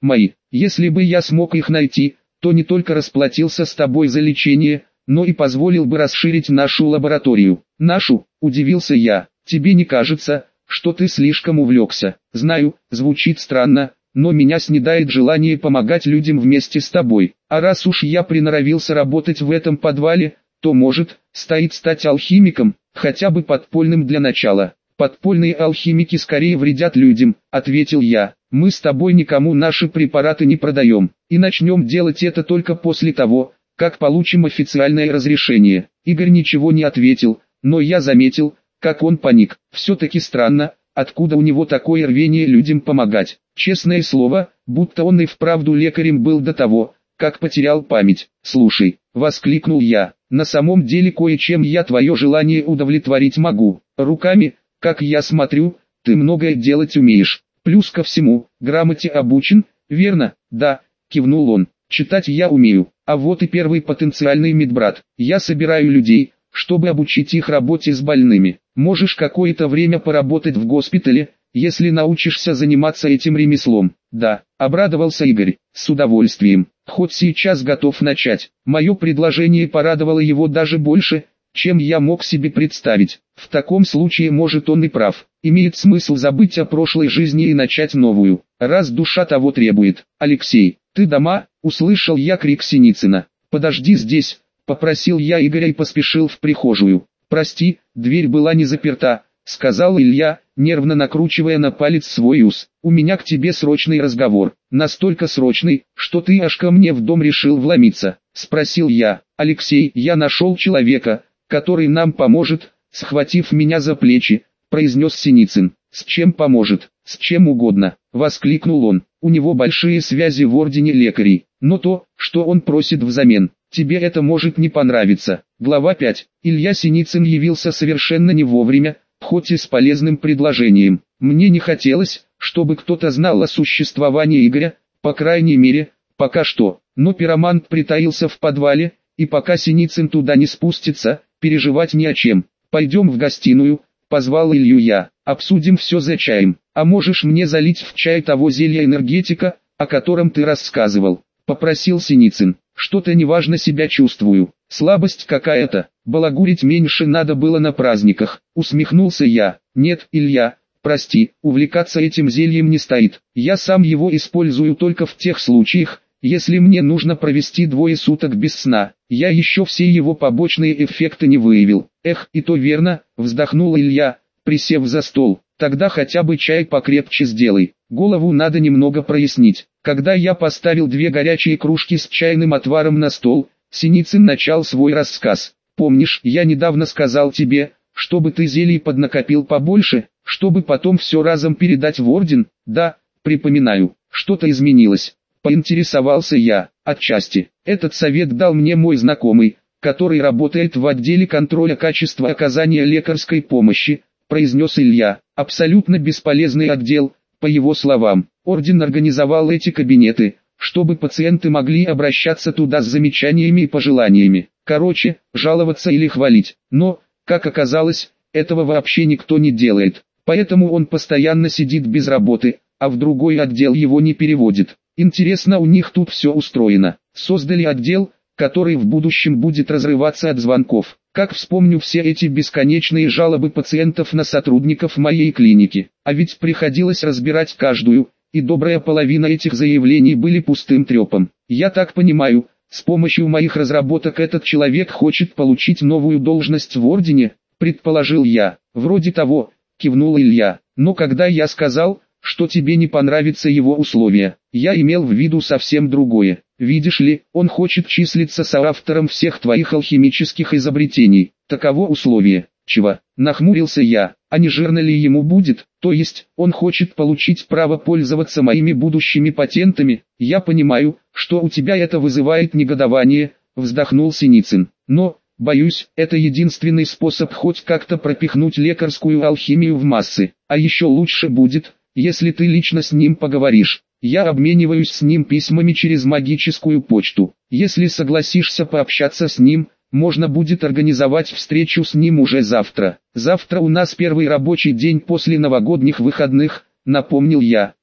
Если бы я смог их найти, то не только расплатился с тобой за лечение, но и позволил бы расширить нашу лабораторию. Нашу, удивился я, тебе не кажется, что ты слишком увлекся? Знаю, звучит странно, но меня снедает желание помогать людям вместе с тобой. А раз уж я приноровился работать в этом подвале, то может, стоит стать алхимиком, хотя бы подпольным для начала. Подпольные алхимики скорее вредят людям, ответил я. Мы с тобой никому наши препараты не продаем, и начнем делать это только после того, как получим официальное разрешение. Игорь ничего не ответил, но я заметил, как он паник. Все-таки странно, откуда у него такое рвение людям помогать. Честное слово, будто он и вправду лекарем был до того, как потерял память. «Слушай», — воскликнул я, — «на самом деле кое-чем я твое желание удовлетворить могу. Руками, как я смотрю, ты многое делать умеешь. Плюс ко всему, грамоте обучен, верно?» «Да», — кивнул он, — «читать я умею. А вот и первый потенциальный медбрат. Я собираю людей, чтобы обучить их работе с больными. Можешь какое-то время поработать в госпитале, если научишься заниматься этим ремеслом». «Да», — обрадовался Игорь, — «с удовольствием. Хоть сейчас готов начать». Мое предложение порадовало его даже больше, чем я мог себе представить. В таком случае, может, он и прав. Имеет смысл забыть о прошлой жизни и начать новую, раз душа того требует. «Алексей, ты дома?» — услышал я крик Синицына. «Подожди здесь», — попросил я Игоря и поспешил в прихожую. «Прости, дверь была не заперта», — сказал Илья, нервно накручивая на палец свой ус. «У меня к тебе срочный разговор». «Настолько срочный, что ты аж ко мне в дом решил вломиться?» — спросил я. «Алексей, я нашел человека, который нам поможет», — схватив меня за плечи, произнес Синицын. «С чем поможет?» «С чем угодно», — воскликнул он. «У него большие связи в ордене лекарей, но то, что он просит взамен, тебе это может не понравиться». Глава пять. Илья Синицын явился совершенно не вовремя, хоть и с полезным предложением. Мне не хотелось, чтобы кто-то знал о существовании Игоря, по крайней мере, пока что. Но пиромант притаился в подвале, и пока Синицын туда не спустится, переживать не о чем. «Пойдем в гостиную», — позвал Илью я, — «обсудим все за чаем. А можешь мне залить в чай того зелья энергетика, о котором ты рассказывал?» — попросил Синицын. «Что-то неважно себя чувствую. Слабость какая-то. Балагурить меньше надо было на праздниках», — усмехнулся я. «Нет, Илья, прости, увлекаться этим зельем не стоит. Я сам его использую только в тех случаях, если мне нужно провести двое суток без сна. Я еще все его побочные эффекты не выявил». «Эх, и то верно», — вздохнул Илья, присев за стол. «Тогда хотя бы чай покрепче сделай. Голову надо немного прояснить». Когда я поставил две горячие кружки с чайным отваром на стол, Синицын начал свой рассказ. «Помнишь, я недавно сказал тебе, чтобы ты зелий поднакопил побольше, чтобы потом все разом передать в орден?» «Да, припоминаю. Что-то изменилось?» — поинтересовался я. «Отчасти. Этот совет дал мне мой знакомый, который работает в отделе контроля качества оказания лекарской помощи», — произнес Илья. «Абсолютно бесполезный отдел, по его словам. Орден организовал эти кабинеты, чтобы пациенты могли обращаться туда с замечаниями и пожеланиями. Короче, жаловаться или хвалить. Но, как оказалось, этого вообще никто не делает. Поэтому он постоянно сидит без работы, а в другой отдел его не переводит. Интересно, у них тут все устроено. Создали отдел, который в будущем будет разрываться от звонков. Как вспомню все эти бесконечные жалобы пациентов на сотрудников моей клиники. А ведь приходилось разбирать каждую, и добрая половина этих заявлений были пустым трепом. Я так понимаю, с помощью моих разработок этот человек хочет получить новую должность в ордене, предположил я. Вроде того, кивнул Илья. Но когда я сказал, что тебе не понравятся его условия, я имел в виду совсем другое. Видишь ли, он хочет числиться соавтором всех твоих алхимических изобретений. Таково условие. Чего? Нахмурился я. А не жирно ли ему будет? То есть, он хочет получить право пользоваться моими будущими патентами? Я понимаю, что у тебя это вызывает негодование, вздохнул Синицын. Но, боюсь, это единственный способ хоть как-то пропихнуть лекарскую алхимию в массы. А еще лучше будет, если ты лично с ним поговоришь. Я обмениваюсь с ним письмами через магическую почту. Если согласишься пообщаться с ним, можно будет организовать встречу с ним уже завтра. Завтра у нас первый рабочий день после новогодних выходных, напомнил я.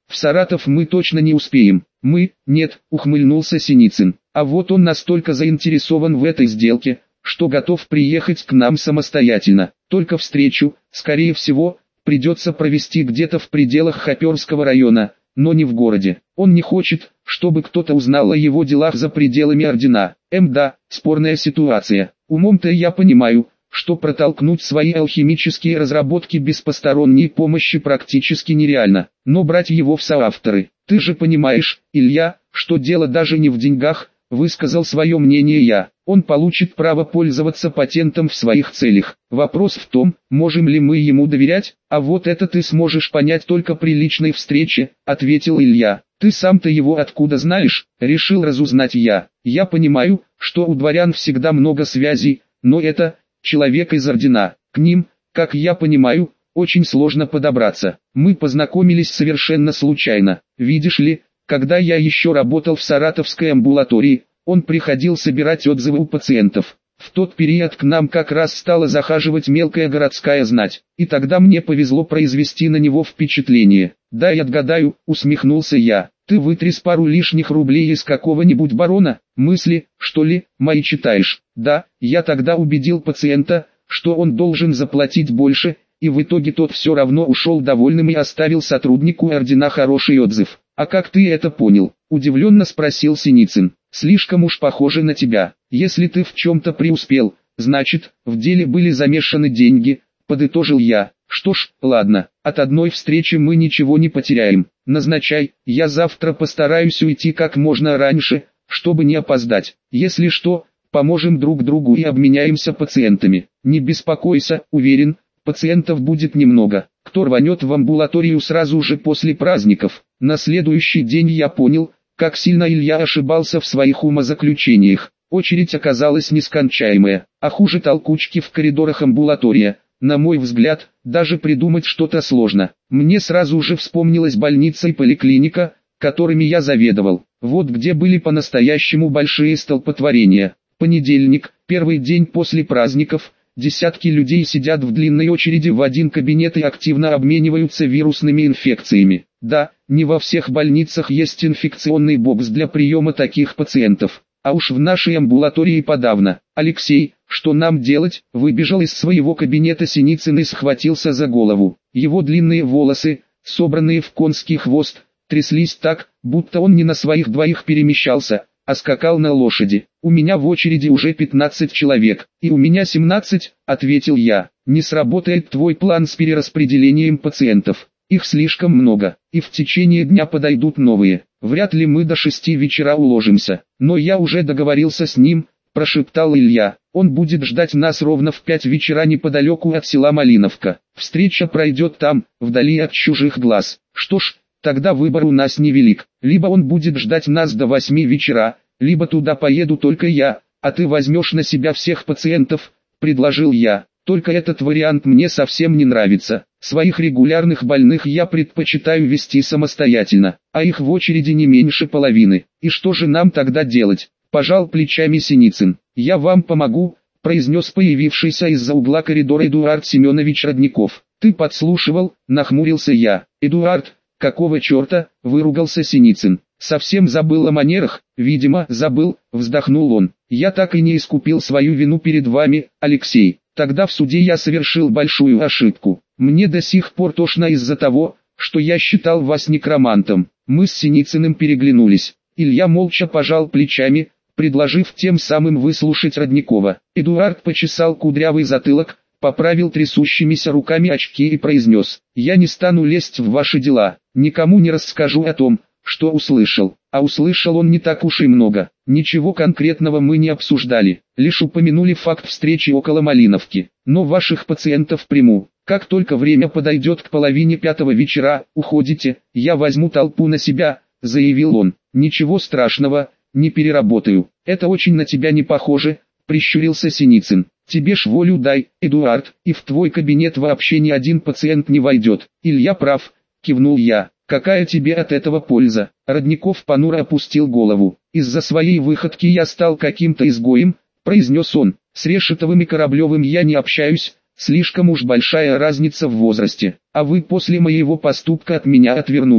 В Саратов мы точно не успеем. Мы, нет, ухмыльнулся Синицын. А вот он настолько заинтересован в этой сделке, что готов приехать к нам самостоятельно. Только встречу, скорее всего, придется провести где-то в пределах Хоперского района, но не в городе. Он не хочет, чтобы кто-то узнал о его делах за пределами ордена. Эм да, спорная ситуация. Умом-то я понимаю, что протолкнуть свои алхимические разработки без посторонней помощи практически нереально. Но брать его в соавторы, ты же понимаешь, Илья, что дело даже не в деньгах, высказал свое мнение я. Он получит право пользоваться патентом в своих целях. Вопрос в том, можем ли мы ему доверять, а вот это ты сможешь понять только при личной встрече, ответил Илья. Ты сам-то его откуда знаешь, решил разузнать я. Я понимаю, что у дворян всегда много связей, но это человек из ордена. К ним, как я понимаю, очень сложно подобраться. Мы познакомились совершенно случайно. Видишь ли, когда я еще работал в саратовской амбулатории, он приходил собирать отзывы у пациентов. В тот период к нам как раз стала захаживать мелкая городская знать, и тогда мне повезло произвести на него впечатление. «Дай отгадаю», — усмехнулся я, — «ты вытряс пару лишних рублей из какого-нибудь барона, мысли, что ли, мои читаешь?» «Да, я тогда убедил пациента, что он должен заплатить больше, и в итоге тот все равно ушел довольным и оставил сотруднику ордена хороший отзыв». «А как ты это понял?» — удивленно спросил Синицын. «Слишком уж похоже на тебя. Если ты в чем-то преуспел, значит, в деле были замешаны деньги», — подытожил я. «Что ж, ладно, от одной встречи мы ничего не потеряем. Назначай, я завтра постараюсь уйти как можно раньше, чтобы не опоздать. Если что, поможем друг другу и обменяемся пациентами. Не беспокойся, уверен, пациентов будет немного. Кто рванет в амбулаторию сразу же после праздников?» На следующий день я понял, как сильно Илья ошибался в своих умозаключениях. Очередь оказалась нескончаемая, а хуже толкучки в коридорах амбулатория. На мой взгляд, даже придумать что-то сложно. Мне сразу же вспомнилась больница и поликлиника, которыми я заведовал. Вот где были по-настоящему большие столпотворения. Понедельник, первый день после праздников. Десятки людей сидят в длинной очереди в один кабинет и активно обмениваются вирусными инфекциями. Да, не во всех больницах есть инфекционный бокс для приема таких пациентов. А уж в нашей амбулатории подавно. «Алексей, что нам делать?» — выбежал из своего кабинета Синицын и схватился за голову. Его длинные волосы, собранные в конский хвост, тряслись так, будто он не на своих двоих перемещался, а скакал на лошади. «У меня в очереди уже пятнадцать человек, и у меня семнадцать», — ответил я. «Не сработает твой план с перераспределением пациентов. Их слишком много, и в течение дня подойдут новые. Вряд ли мы до шести вечера уложимся. Но я уже договорился с ним», — прошептал Илья. «Он будет ждать нас ровно в пять вечера неподалеку от села Малиновка. Встреча пройдет там, вдали от чужих глаз. Что ж, тогда выбор у нас невелик. Либо он будет ждать нас до восьми вечера, либо туда поеду только я, а ты возьмешь на себя всех пациентов», — предложил я. «Только этот вариант мне совсем не нравится. Своих регулярных больных я предпочитаю вести самостоятельно, а их в очереди не меньше половины. И что же нам тогда делать?» — пожал плечами Синицын. «Я вам помогу», — произнес появившийся из-за угла коридора Эдуард Семенович Родников. «Ты подслушивал?» — нахмурился я. «Эдуард, какого черта?» — выругался Синицын. «Совсем забыл о манерах?» «Видимо, забыл», — вздохнул он. «Я так и не искупил свою вину перед вами, Алексей. Тогда в суде я совершил большую ошибку. Мне до сих пор тошно из-за того, что я считал вас некромантом». Мы с Синицыным переглянулись. Илья молча пожал плечами, предложив тем самым выслушать Родникова. Эдуард почесал кудрявый затылок, поправил трясущимися руками очки и произнес: «Я не стану лезть в ваши дела, никому не расскажу о том, что услышал». А услышал он не так уж и много. Ничего конкретного мы не обсуждали, лишь упомянули факт встречи около Малиновки. «Но ваших пациентов приму. Как только время подойдет к половине пятого вечера, уходите, я возьму толпу на себя», — заявил он. «Ничего страшного, не переработаю. Это очень на тебя не похоже», — прищурился Синицын. «Тебе ж волю дай, Эдуард, и в твой кабинет вообще ни один пациент не войдет». «Илья прав», — кивнул я. «Какая тебе от этого польза?» Родников понуро опустил голову. «Из-за своей выходки я стал каким-то изгоем», — произнес он. «С Решетовым и Кораблевым я не общаюсь, слишком уж большая разница в возрасте. А вы после моего поступка от меня отвернулись.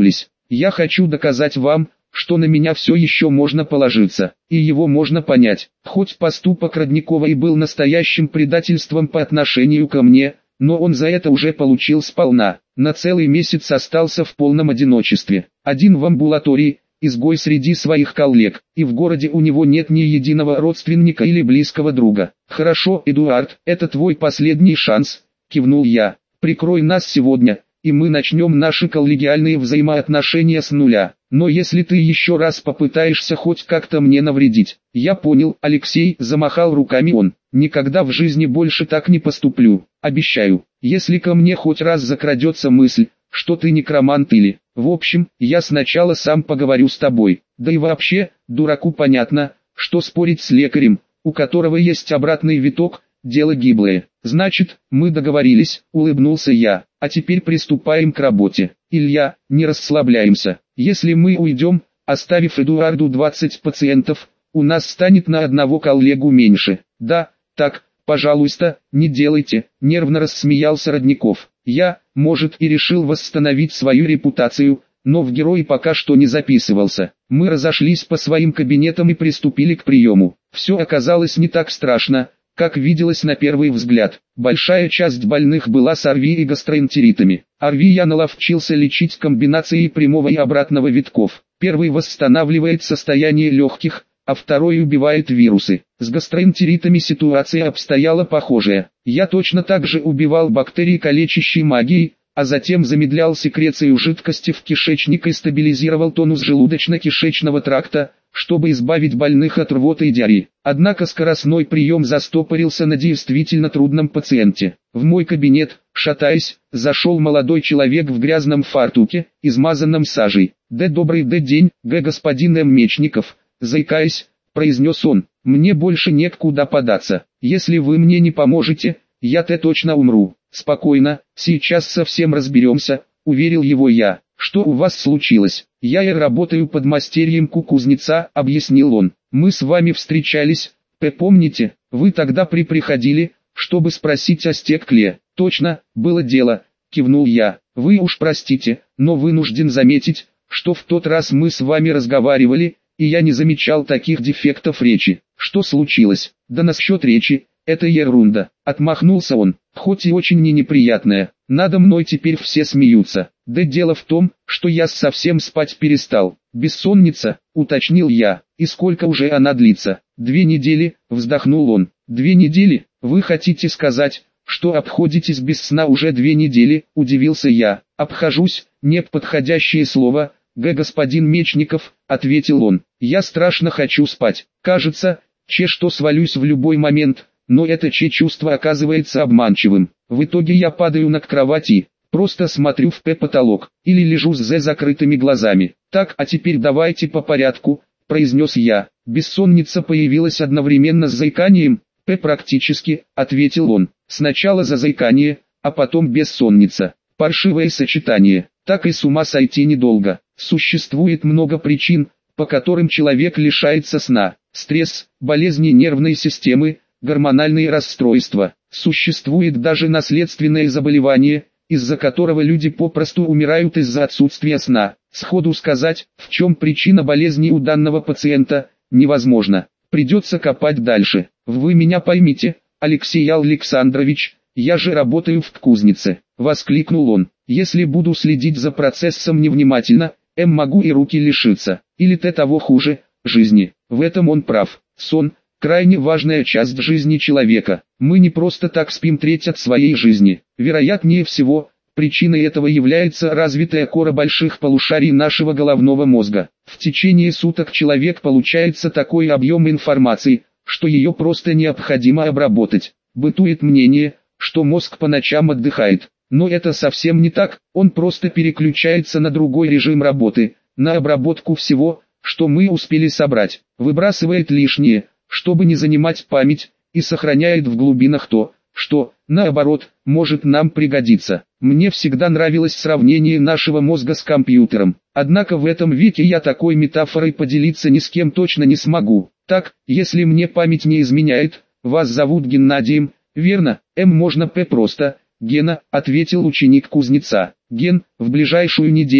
Я хочу доказать вам, что на меня все еще можно положиться, и его можно понять. Хоть поступок Родникова и был настоящим предательством по отношению ко мне, но он за это уже получил сполна. На целый месяц остался в полном одиночестве. Один в амбулатории, изгой среди своих коллег, и в городе у него нет ни единого родственника или близкого друга. «Хорошо, Эдуард, это твой последний шанс», — кивнул я. «Прикрой нас сегодня, и мы начнем наши коллегиальные взаимоотношения с нуля. Но если ты еще раз попытаешься хоть как-то мне навредить...» «Я понял, Алексей», — замахал руками он. «Никогда в жизни больше так не поступлю, обещаю. Если ко мне хоть раз закрадется мысль, что ты некромант или... В общем, я сначала сам поговорю с тобой. Да и вообще, дураку понятно, что спорить с лекарем, у которого есть обратный виток, дело гиблое. Значит, мы договорились», — улыбнулся я. «А теперь приступаем к работе. Илья, не расслабляемся. Если мы уйдем, оставив Эдуарду двадцать пациентов, у нас станет на одного коллегу меньше». «Да, так, пожалуйста, не делайте», — нервно рассмеялся Родников. Я, может, и решил восстановить свою репутацию, но в герои пока что не записывался. Мы разошлись по своим кабинетам и приступили к приему. Все оказалось не так страшно, как виделось на первый взгляд. Большая часть больных была с ОРВИ и гастроэнтеритами. ОРВИ я наловчился лечить комбинацией прямого и обратного витков. Первый восстанавливает состояние легких, а второй убивает вирусы. С гастроэнтеритами ситуация обстояла похожая. Я точно так же убивал бактерии калечащей магией, а затем замедлял секрецию жидкости в кишечник и стабилизировал тонус желудочно-кишечного тракта, чтобы избавить больных от рвоты и диареи. Однако скоростной прием застопорился на действительно трудном пациенте. В мой кабинет, шатаясь, зашел молодой человек в грязном фартуке, измазанном сажей. «Да добрый да день, г господин М. Мечников», заикаясь, произнес он. «Мне больше некуда податься. Если вы мне не поможете, я-то точно умру». «Спокойно, сейчас совсем разберемся», — уверил его я. «Что у вас случилось?» «Я и работаю подмастерьем кузнеца», — объяснил он. «Мы с вами встречались, П. помните, вы тогда при приходили, чтобы спросить о стекле». «Точно, было дело», — кивнул я. «Вы уж простите, но вынужден заметить, что в тот раз мы с вами разговаривали, и я не замечал таких дефектов речи». «Что случилось?» «Да насчет речи, это ерунда», — отмахнулся он, «хоть и очень не неприятная. Надо мной теперь все смеются. Да дело в том, что я совсем спать перестал». «Бессонница», — уточнил я. «И сколько уже она длится?» «Две недели», — вздохнул он. «Две недели? Вы хотите сказать, что обходитесь без сна уже две недели?» — удивился я. «Обхожусь, нет подходящее слово, г господин Мечников», — ответил он. «Я страшно хочу спать. Кажется, че что свалюсь в любой момент, но это че чувство оказывается обманчивым. В итоге я падаю на кровати, просто смотрю в п потолок, или лежу с з закрытыми глазами. Так, а теперь давайте по порядку», — произнес я. «Бессонница появилась одновременно с заиканием?» «П практически», — ответил он. «Сначала за заикание, а потом бессонница. Паршивое сочетание. Так и с ума сойти недолго. Существует много причин, по которым человек лишается сна. Стресс, болезни нервной системы, гормональные расстройства. Существует даже наследственное заболевание, из-за которого люди попросту умирают из-за отсутствия сна. Сходу сказать, в чем причина болезни у данного пациента, невозможно. Придется копать дальше. Вы меня поймите, Алексей Александрович, я же работаю в кузнице», — воскликнул он. «Если буду следить за процессом невнимательно, М могу и руки лишиться, или т того хуже, жизни». В этом он прав. Сон – крайне важная часть жизни человека. Мы не просто так спим треть от своей жизни. Вероятнее всего, причиной этого является развитая кора больших полушарий нашего головного мозга. В течение суток человек получается такой объем информации, что ее просто необходимо обработать. Бытует мнение, что мозг по ночам отдыхает. Но это совсем не так, он просто переключается на другой режим работы, на обработку всего, что мы успели собрать, выбрасывает лишнее, чтобы не занимать память, и сохраняет в глубинах то, что, наоборот, может нам пригодиться. Мне всегда нравилось сравнение нашего мозга с компьютером, однако в этом веке я такой метафорой поделиться ни с кем точно не смогу. Так, если мне память не изменяет, вас зовут Геннадием, верно? М можно П просто. «Гена», — ответил ученик кузнеца. «Ген, в ближайшую неделю,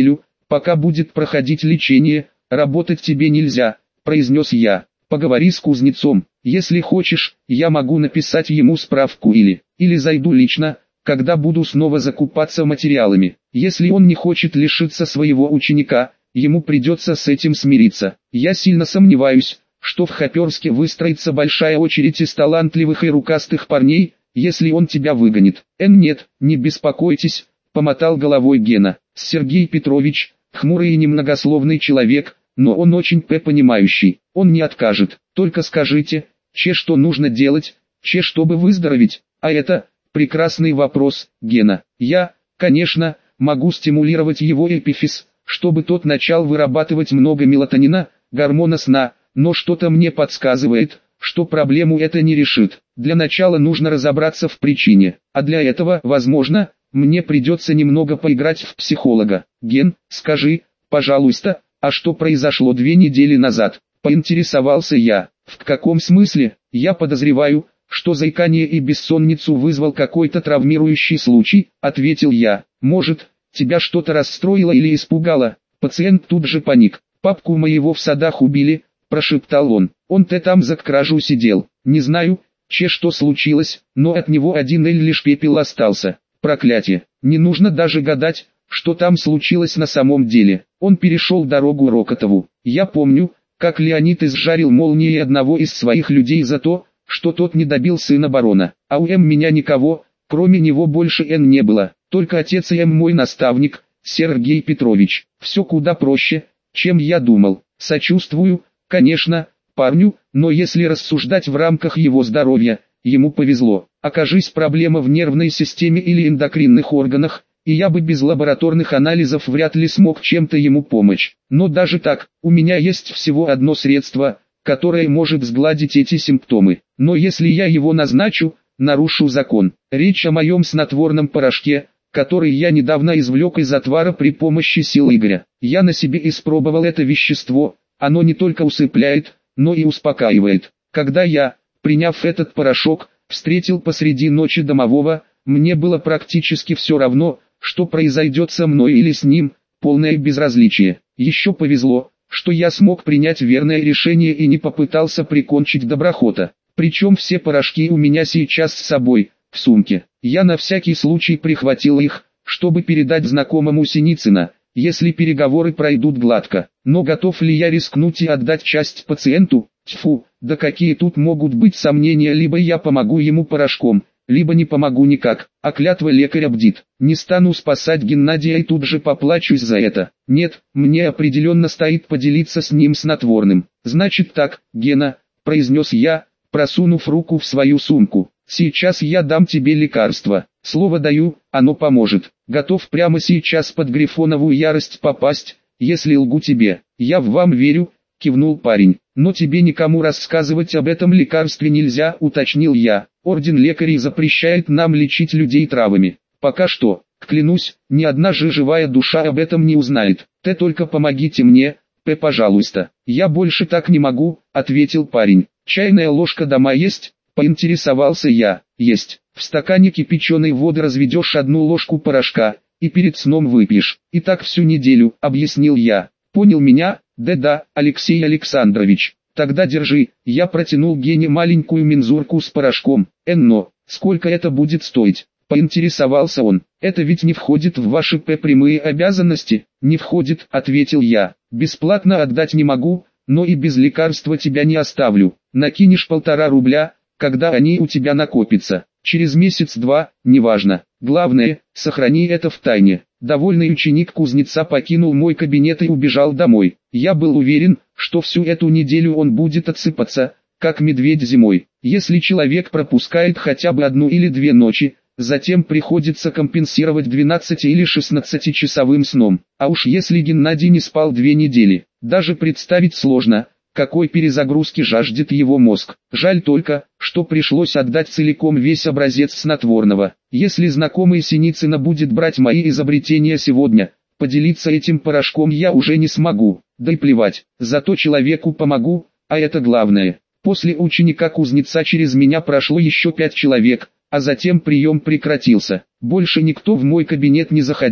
Пока будет проходить лечение, работать тебе нельзя, произнес я. Поговори с кузнецом, если хочешь, я могу написать ему справку или, или зайду лично, когда буду снова закупаться материалами. Если он не хочет лишиться своего ученика, ему придется с этим смириться. Я сильно сомневаюсь, что в Хоперске выстроится большая очередь из талантливых и рукастых парней, если он тебя выгонит. Эн нет, не беспокойтесь, помотал головой Гена. Сергей Петрович, хмурый и немногословный человек, но он очень понимающий, он не откажет. Только скажите, че что нужно делать, че чтобы выздороветь, а это, прекрасный вопрос, Гена. Я, конечно, могу стимулировать его эпифиз, чтобы тот начал вырабатывать много мелатонина, гормона сна, но что-то мне подсказывает, что проблему это не решит. Для начала нужно разобраться в причине, а для этого, возможно, мне придется немного поиграть в психолога. Ген, скажи, пожалуйста, а что произошло две недели назад? Поинтересовался я. В каком смысле? Я подозреваю, что заикание и бессонницу вызвал какой-то травмирующий случай, ответил я. Может, тебя что-то расстроило или испугало? Пациент тут же паник. Папку моего в садах убили, прошептал он. Он-то там за кражу сидел. Не знаю, че что случилось, но от него один эль лишь пепел остался. Проклятие. Не нужно даже гадать, что там случилось на самом деле. Он перешел дорогу Рокотову. Я помню, как Леонид изжарил молнией одного из своих людей за то, что тот не добил сына барона. А у М меня никого, кроме него больше Н не было. Только отец и М мой наставник, Сергей Петрович. Все куда проще, чем я думал. Сочувствую, конечно, парню, но если рассуждать в рамках его здоровья, ему повезло. Окажись проблема в нервной системе или эндокринных органах, и я бы без лабораторных анализов вряд ли смог чем-то ему помочь. Но даже так, у меня есть всего одно средство, которое может сгладить эти симптомы. Но если я его назначу, нарушу закон. Речь о моем снотворном порошке, который я недавно извлек из отвара при помощи сил Игоря. Я на себе испробовал это вещество, оно не только усыпляет, но и успокаивает. Когда я, приняв этот порошок, встретил посреди ночи домового, мне было практически все равно, что произойдет со мной или с ним, полное безразличие. Еще повезло, что я смог принять верное решение и не попытался прикончить доброхота. Причем все порошки у меня сейчас с собой, в сумке. Я на всякий случай прихватил их, чтобы передать знакомому Синицына, если переговоры пройдут гладко. Но готов ли я рискнуть и отдать часть пациенту? Тьфу, да какие тут могут быть сомнения, либо я помогу ему порошком, либо не помогу никак, а клятва лекаря бдит. Не стану спасать Геннадия и тут же поплачусь за это. Нет, мне определенно стоит поделиться с ним снотворным. Значит так, Гена, произнес я, просунув руку в свою сумку. Сейчас я дам тебе лекарство. Слово даю, оно поможет. Готов прямо сейчас под грифоновую ярость попасть, если лгу тебе. Я в вам верю, кивнул парень. Но тебе никому рассказывать об этом лекарстве нельзя, уточнил я. Орден лекарей запрещает нам лечить людей травами. Пока что, клянусь, ни одна же живая душа об этом не узнает. Ты только помогите мне, П, пожалуйста. Я больше так не могу, ответил парень. Чайная ложка дома есть? Поинтересовался я. Есть. В стакане кипяченой воды разведешь одну ложку порошка, и перед сном выпьешь. И так всю неделю, объяснил я. Понял меня? Да-да, Алексей Александрович. Тогда держи. Я протянул Гене маленькую мензурку с порошком. Энно, сколько это будет стоить? Поинтересовался он. Это ведь не входит в ваши п прямые обязанности? Не входит, ответил я. Бесплатно отдать не могу, но и без лекарства тебя не оставлю. Накинешь полтора рубля, когда они у тебя накопятся. Через месяц-два, неважно. Главное, сохрани это в тайне. Довольный ученик кузнеца покинул мой кабинет и убежал домой. Я был уверен, что всю эту неделю он будет отсыпаться, как медведь зимой. Если человек пропускает хотя бы одну или две ночи, затем приходится компенсировать двенадцати- или шестнадцатичасовым сном. А уж если Геннадий не спал две недели, даже представить сложно, какой перезагрузки жаждет его мозг. Жаль только, что пришлось отдать целиком весь образец снотворного. Если знакомый Синицына будет брать мои изобретения сегодня, поделиться этим порошком я уже не смогу. Да и плевать, зато человеку помогу, а это главное. После ученика кузнеца через меня прошло еще пять человек, а затем прием прекратился. Больше никто в мой кабинет не заходил.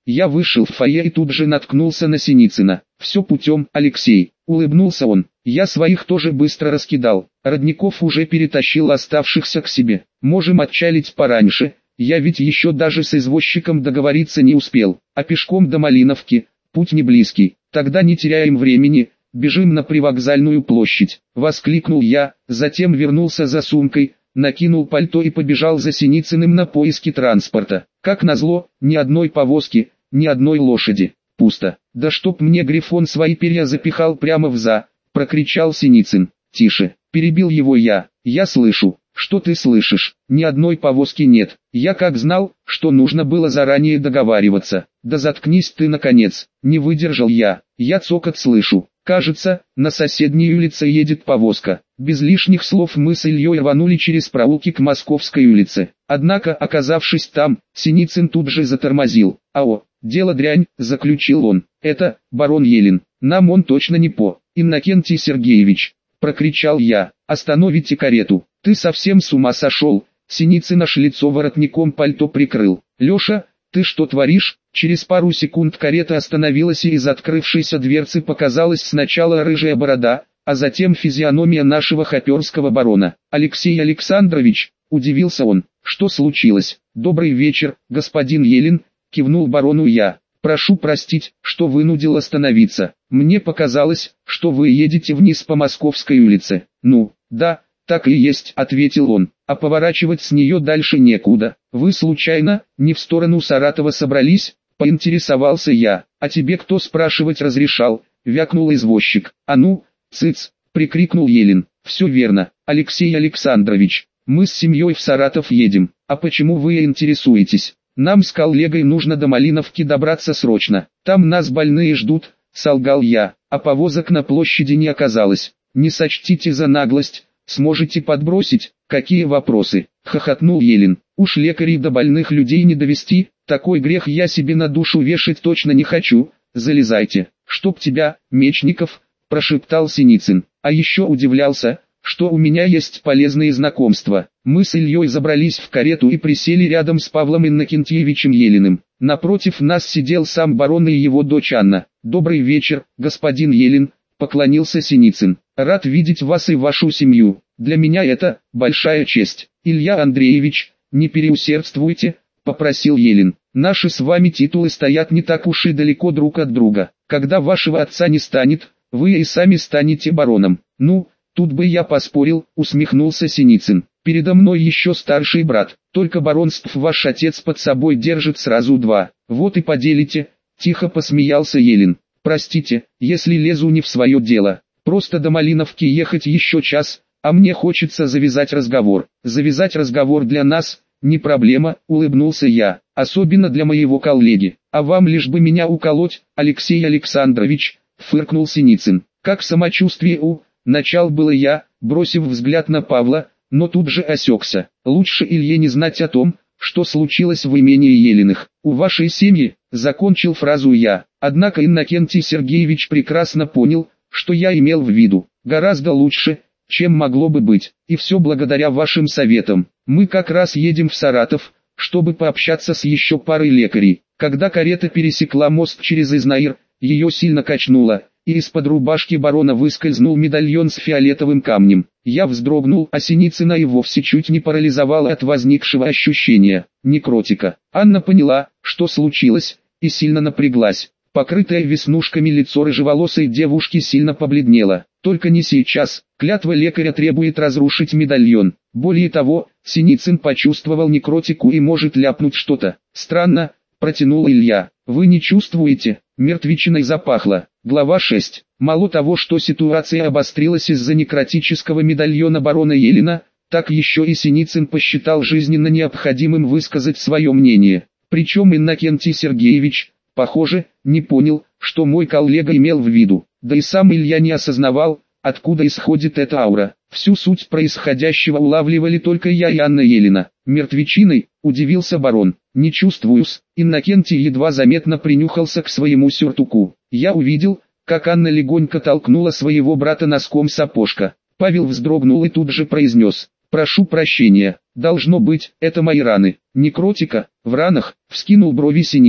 Я вышел в фойе и тут же наткнулся на Синицына. «Все путем, Алексей», — улыбнулся он. «Я своих тоже быстро раскидал. Родников уже перетащил оставшихся к себе. Можем отчалить пораньше. Я ведь еще даже с извозчиком договориться не успел. А пешком до Малиновки, путь не близкий. Тогда не теряем времени, бежим на привокзальную площадь», — воскликнул я, затем вернулся за сумкой, накинул пальто и побежал за Синицыным на поиски транспорта. Как назло, ни одной повозки, ни одной лошади. Пусто. «Да чтоб мне Грифон свои перья запихал прямо в за!» — прокричал Синицын. «Тише!» — перебил его я. «Я слышу». «Что ты слышишь? Ни одной повозки нет. Я как знал, что нужно было заранее договариваться». «Да заткнись ты наконец!» — не выдержал я. «Я цокот слышу. Кажется, на соседней улице едет повозка». Без лишних слов мы с Ильей рванули через проулки к Московской улице. Однако, оказавшись там, Синицын тут же затормозил. «Ао, дело дрянь», — заключил он. «Это, барон Елин. Нам он точно не по». «Иннокентий Сергеевич», — прокричал я, — «остановите карету». «Ты совсем с ума сошел?» Синицын аж лицо воротником пальто прикрыл. «Леша, ты что творишь?» Через пару секунд карета остановилась, и из открывшейся дверцы показалась сначала рыжая борода, а затем физиономия нашего хоперского барона. «Алексей Александрович», — удивился он, — «что случилось?» «Добрый вечер, господин Елин», — кивнул барону я. «Прошу простить, что вынудил остановиться. Мне показалось, что вы едете вниз по Московской улице». «Ну, да, так и есть», — ответил он, — «а поворачивать с нее дальше некуда». «Вы случайно, не в сторону Саратова собрались?» — поинтересовался я. «А тебе кто спрашивать разрешал?» — вякнул извозчик. «А ну, цыц!» — прикрикнул Елин. «Все верно, Алексей Александрович, мы с семьей в Саратов едем. А почему вы интересуетесь? Нам с коллегой нужно до Малиновки добраться срочно. Там нас больные ждут», — солгал я, — «а повозок на площади не оказалось. Не сочтите за наглость, сможете подбросить?» «Какие вопросы?» — хохотнул Елин. «Уж лекарей до больных людей не довести, такой грех я себе на душу вешать точно не хочу. Залезайте». «Чтоб тебя, Мечников», — прошептал Синицын. А еще удивлялся, что у меня есть полезные знакомства. Мы с Ильей забрались в карету и присели рядом с Павлом Иннокентьевичем Елиным. Напротив нас сидел сам барон и его дочь Анна. «Добрый вечер, господин Елин», — поклонился Синицын. «Рад видеть вас и вашу семью. Для меня это большая честь». «Илья Андреевич, не переусердствуйте», — попросил Елин. «Наши с вами титулы стоят не так уж и далеко друг от друга. Когда вашего отца не станет, вы и сами станете бароном». «Ну, тут бы я поспорил», — усмехнулся Синицын. «Передо мной еще старший брат, только баронств ваш отец под собой держит сразу два. Вот и поделите», — тихо посмеялся Елин. «Простите, если лезу не в свое дело. Просто до Малиновки ехать еще час, а мне хочется завязать разговор». «Завязать разговор для нас не проблема», — улыбнулся я, — «особенно для моего коллеги. А вам лишь бы меня уколоть, Алексей Александрович», — фыркнул Синицын. «Как самочувствие у...» — начал было я, бросив взгляд на Павла, но тут же осекся. «Лучше Илье не знать о том, что случилось в имении Елиных. У вашей семьи», — закончил фразу я. Однако Иннокентий Сергеевич прекрасно понял, что я имел в виду. «Гораздо лучше, чем могло бы быть, и все благодаря вашим советам. Мы как раз едем в Саратов, чтобы пообщаться с еще парой лекарей». Когда карета пересекла мост через Изнаир, ее сильно качнуло, и из-под рубашки барона выскользнул медальон с фиолетовым камнем. Я вздрогнул, а Синицына и вовсе чуть не парализовало от возникшего ощущения некротика. Анна поняла, что случилось, и сильно напряглась. Покрытое веснушками лицо рыжеволосой девушки сильно побледнело. «Только не сейчас, клятва лекаря требует разрушить медальон». Более того, Синицын почувствовал некротику и может ляпнуть что-то. «Странно», — протянул Илья. «Вы не чувствуете?» Мертвечиной запахло. Глава шесть. Мало того, что ситуация обострилась из-за некротического медальона барона Елина, так еще и Синицын посчитал жизненно необходимым высказать свое мнение. Причем Иннокентий Сергеевич, похоже, не понял, что мой коллега имел в виду. Да и сам Илья не осознавал, откуда исходит эта аура. Всю суть происходящего улавливали только я и Анна Елина. «Мертвечиной?» – удивился барон. «Не чувствую-с». Иннокентий едва заметно принюхался к своему сюртуку. Я увидел, как Анна легонько толкнула своего брата носком сапожка. Павел вздрогнул и тут же произнес: «Прошу прощения, должно быть, это мои раны». «Некротика? В ранах?» – вскинул брови Синицын.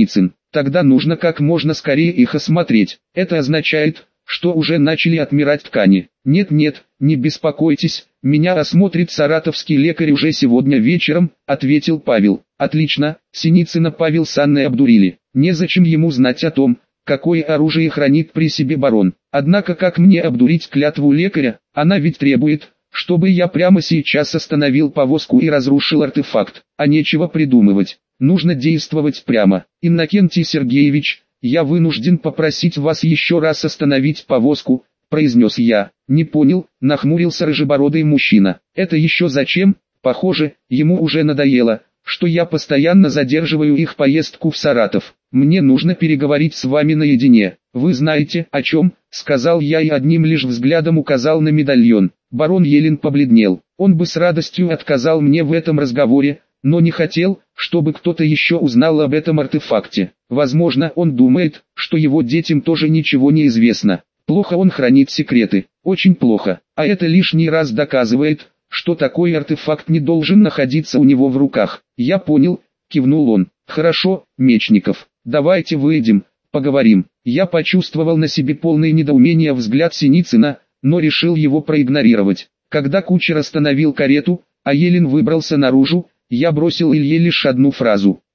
Тогда нужно как можно скорее их осмотреть. Это означает, что уже начали отмирать ткани. Нет-нет, не беспокойтесь, меня осмотрит саратовский лекарь уже сегодня вечером, ответил Павел. Отлично, Синицына Павел с Анной обдурили. Незачем ему знать о том, какое оружие хранит при себе барон. Однако как мне обдурить клятву лекаря? Она ведь требует, чтобы я прямо сейчас остановил повозку и разрушил артефакт. А нечего придумывать. Нужно действовать прямо. Иннокентий Сергеевич, я вынужден попросить вас еще раз остановить повозку, произнес я. Не понял, нахмурился рыжебородый мужчина. Это еще зачем? Похоже, ему уже надоело, что я постоянно задерживаю их поездку в Саратов. Мне нужно переговорить с вами наедине. Вы знаете, о чем, сказал я и одним лишь взглядом указал на медальон. Барон Елен побледнел. Он бы с радостью отказал мне в этом разговоре, но не хотел, чтобы кто-то еще узнал об этом артефакте. Возможно, он думает, что его детям тоже ничего не известно. Плохо он хранит секреты, очень плохо. А это лишний раз доказывает, что такой артефакт не должен находиться у него в руках. Я понял, кивнул он. Хорошо, Мечников, давайте выйдем, поговорим. Я почувствовал на себе полное недоумение взгляд Синицына, но решил его проигнорировать. Когда кучер остановил карету, а Елен выбрался наружу, я бросил Илье лишь одну фразу.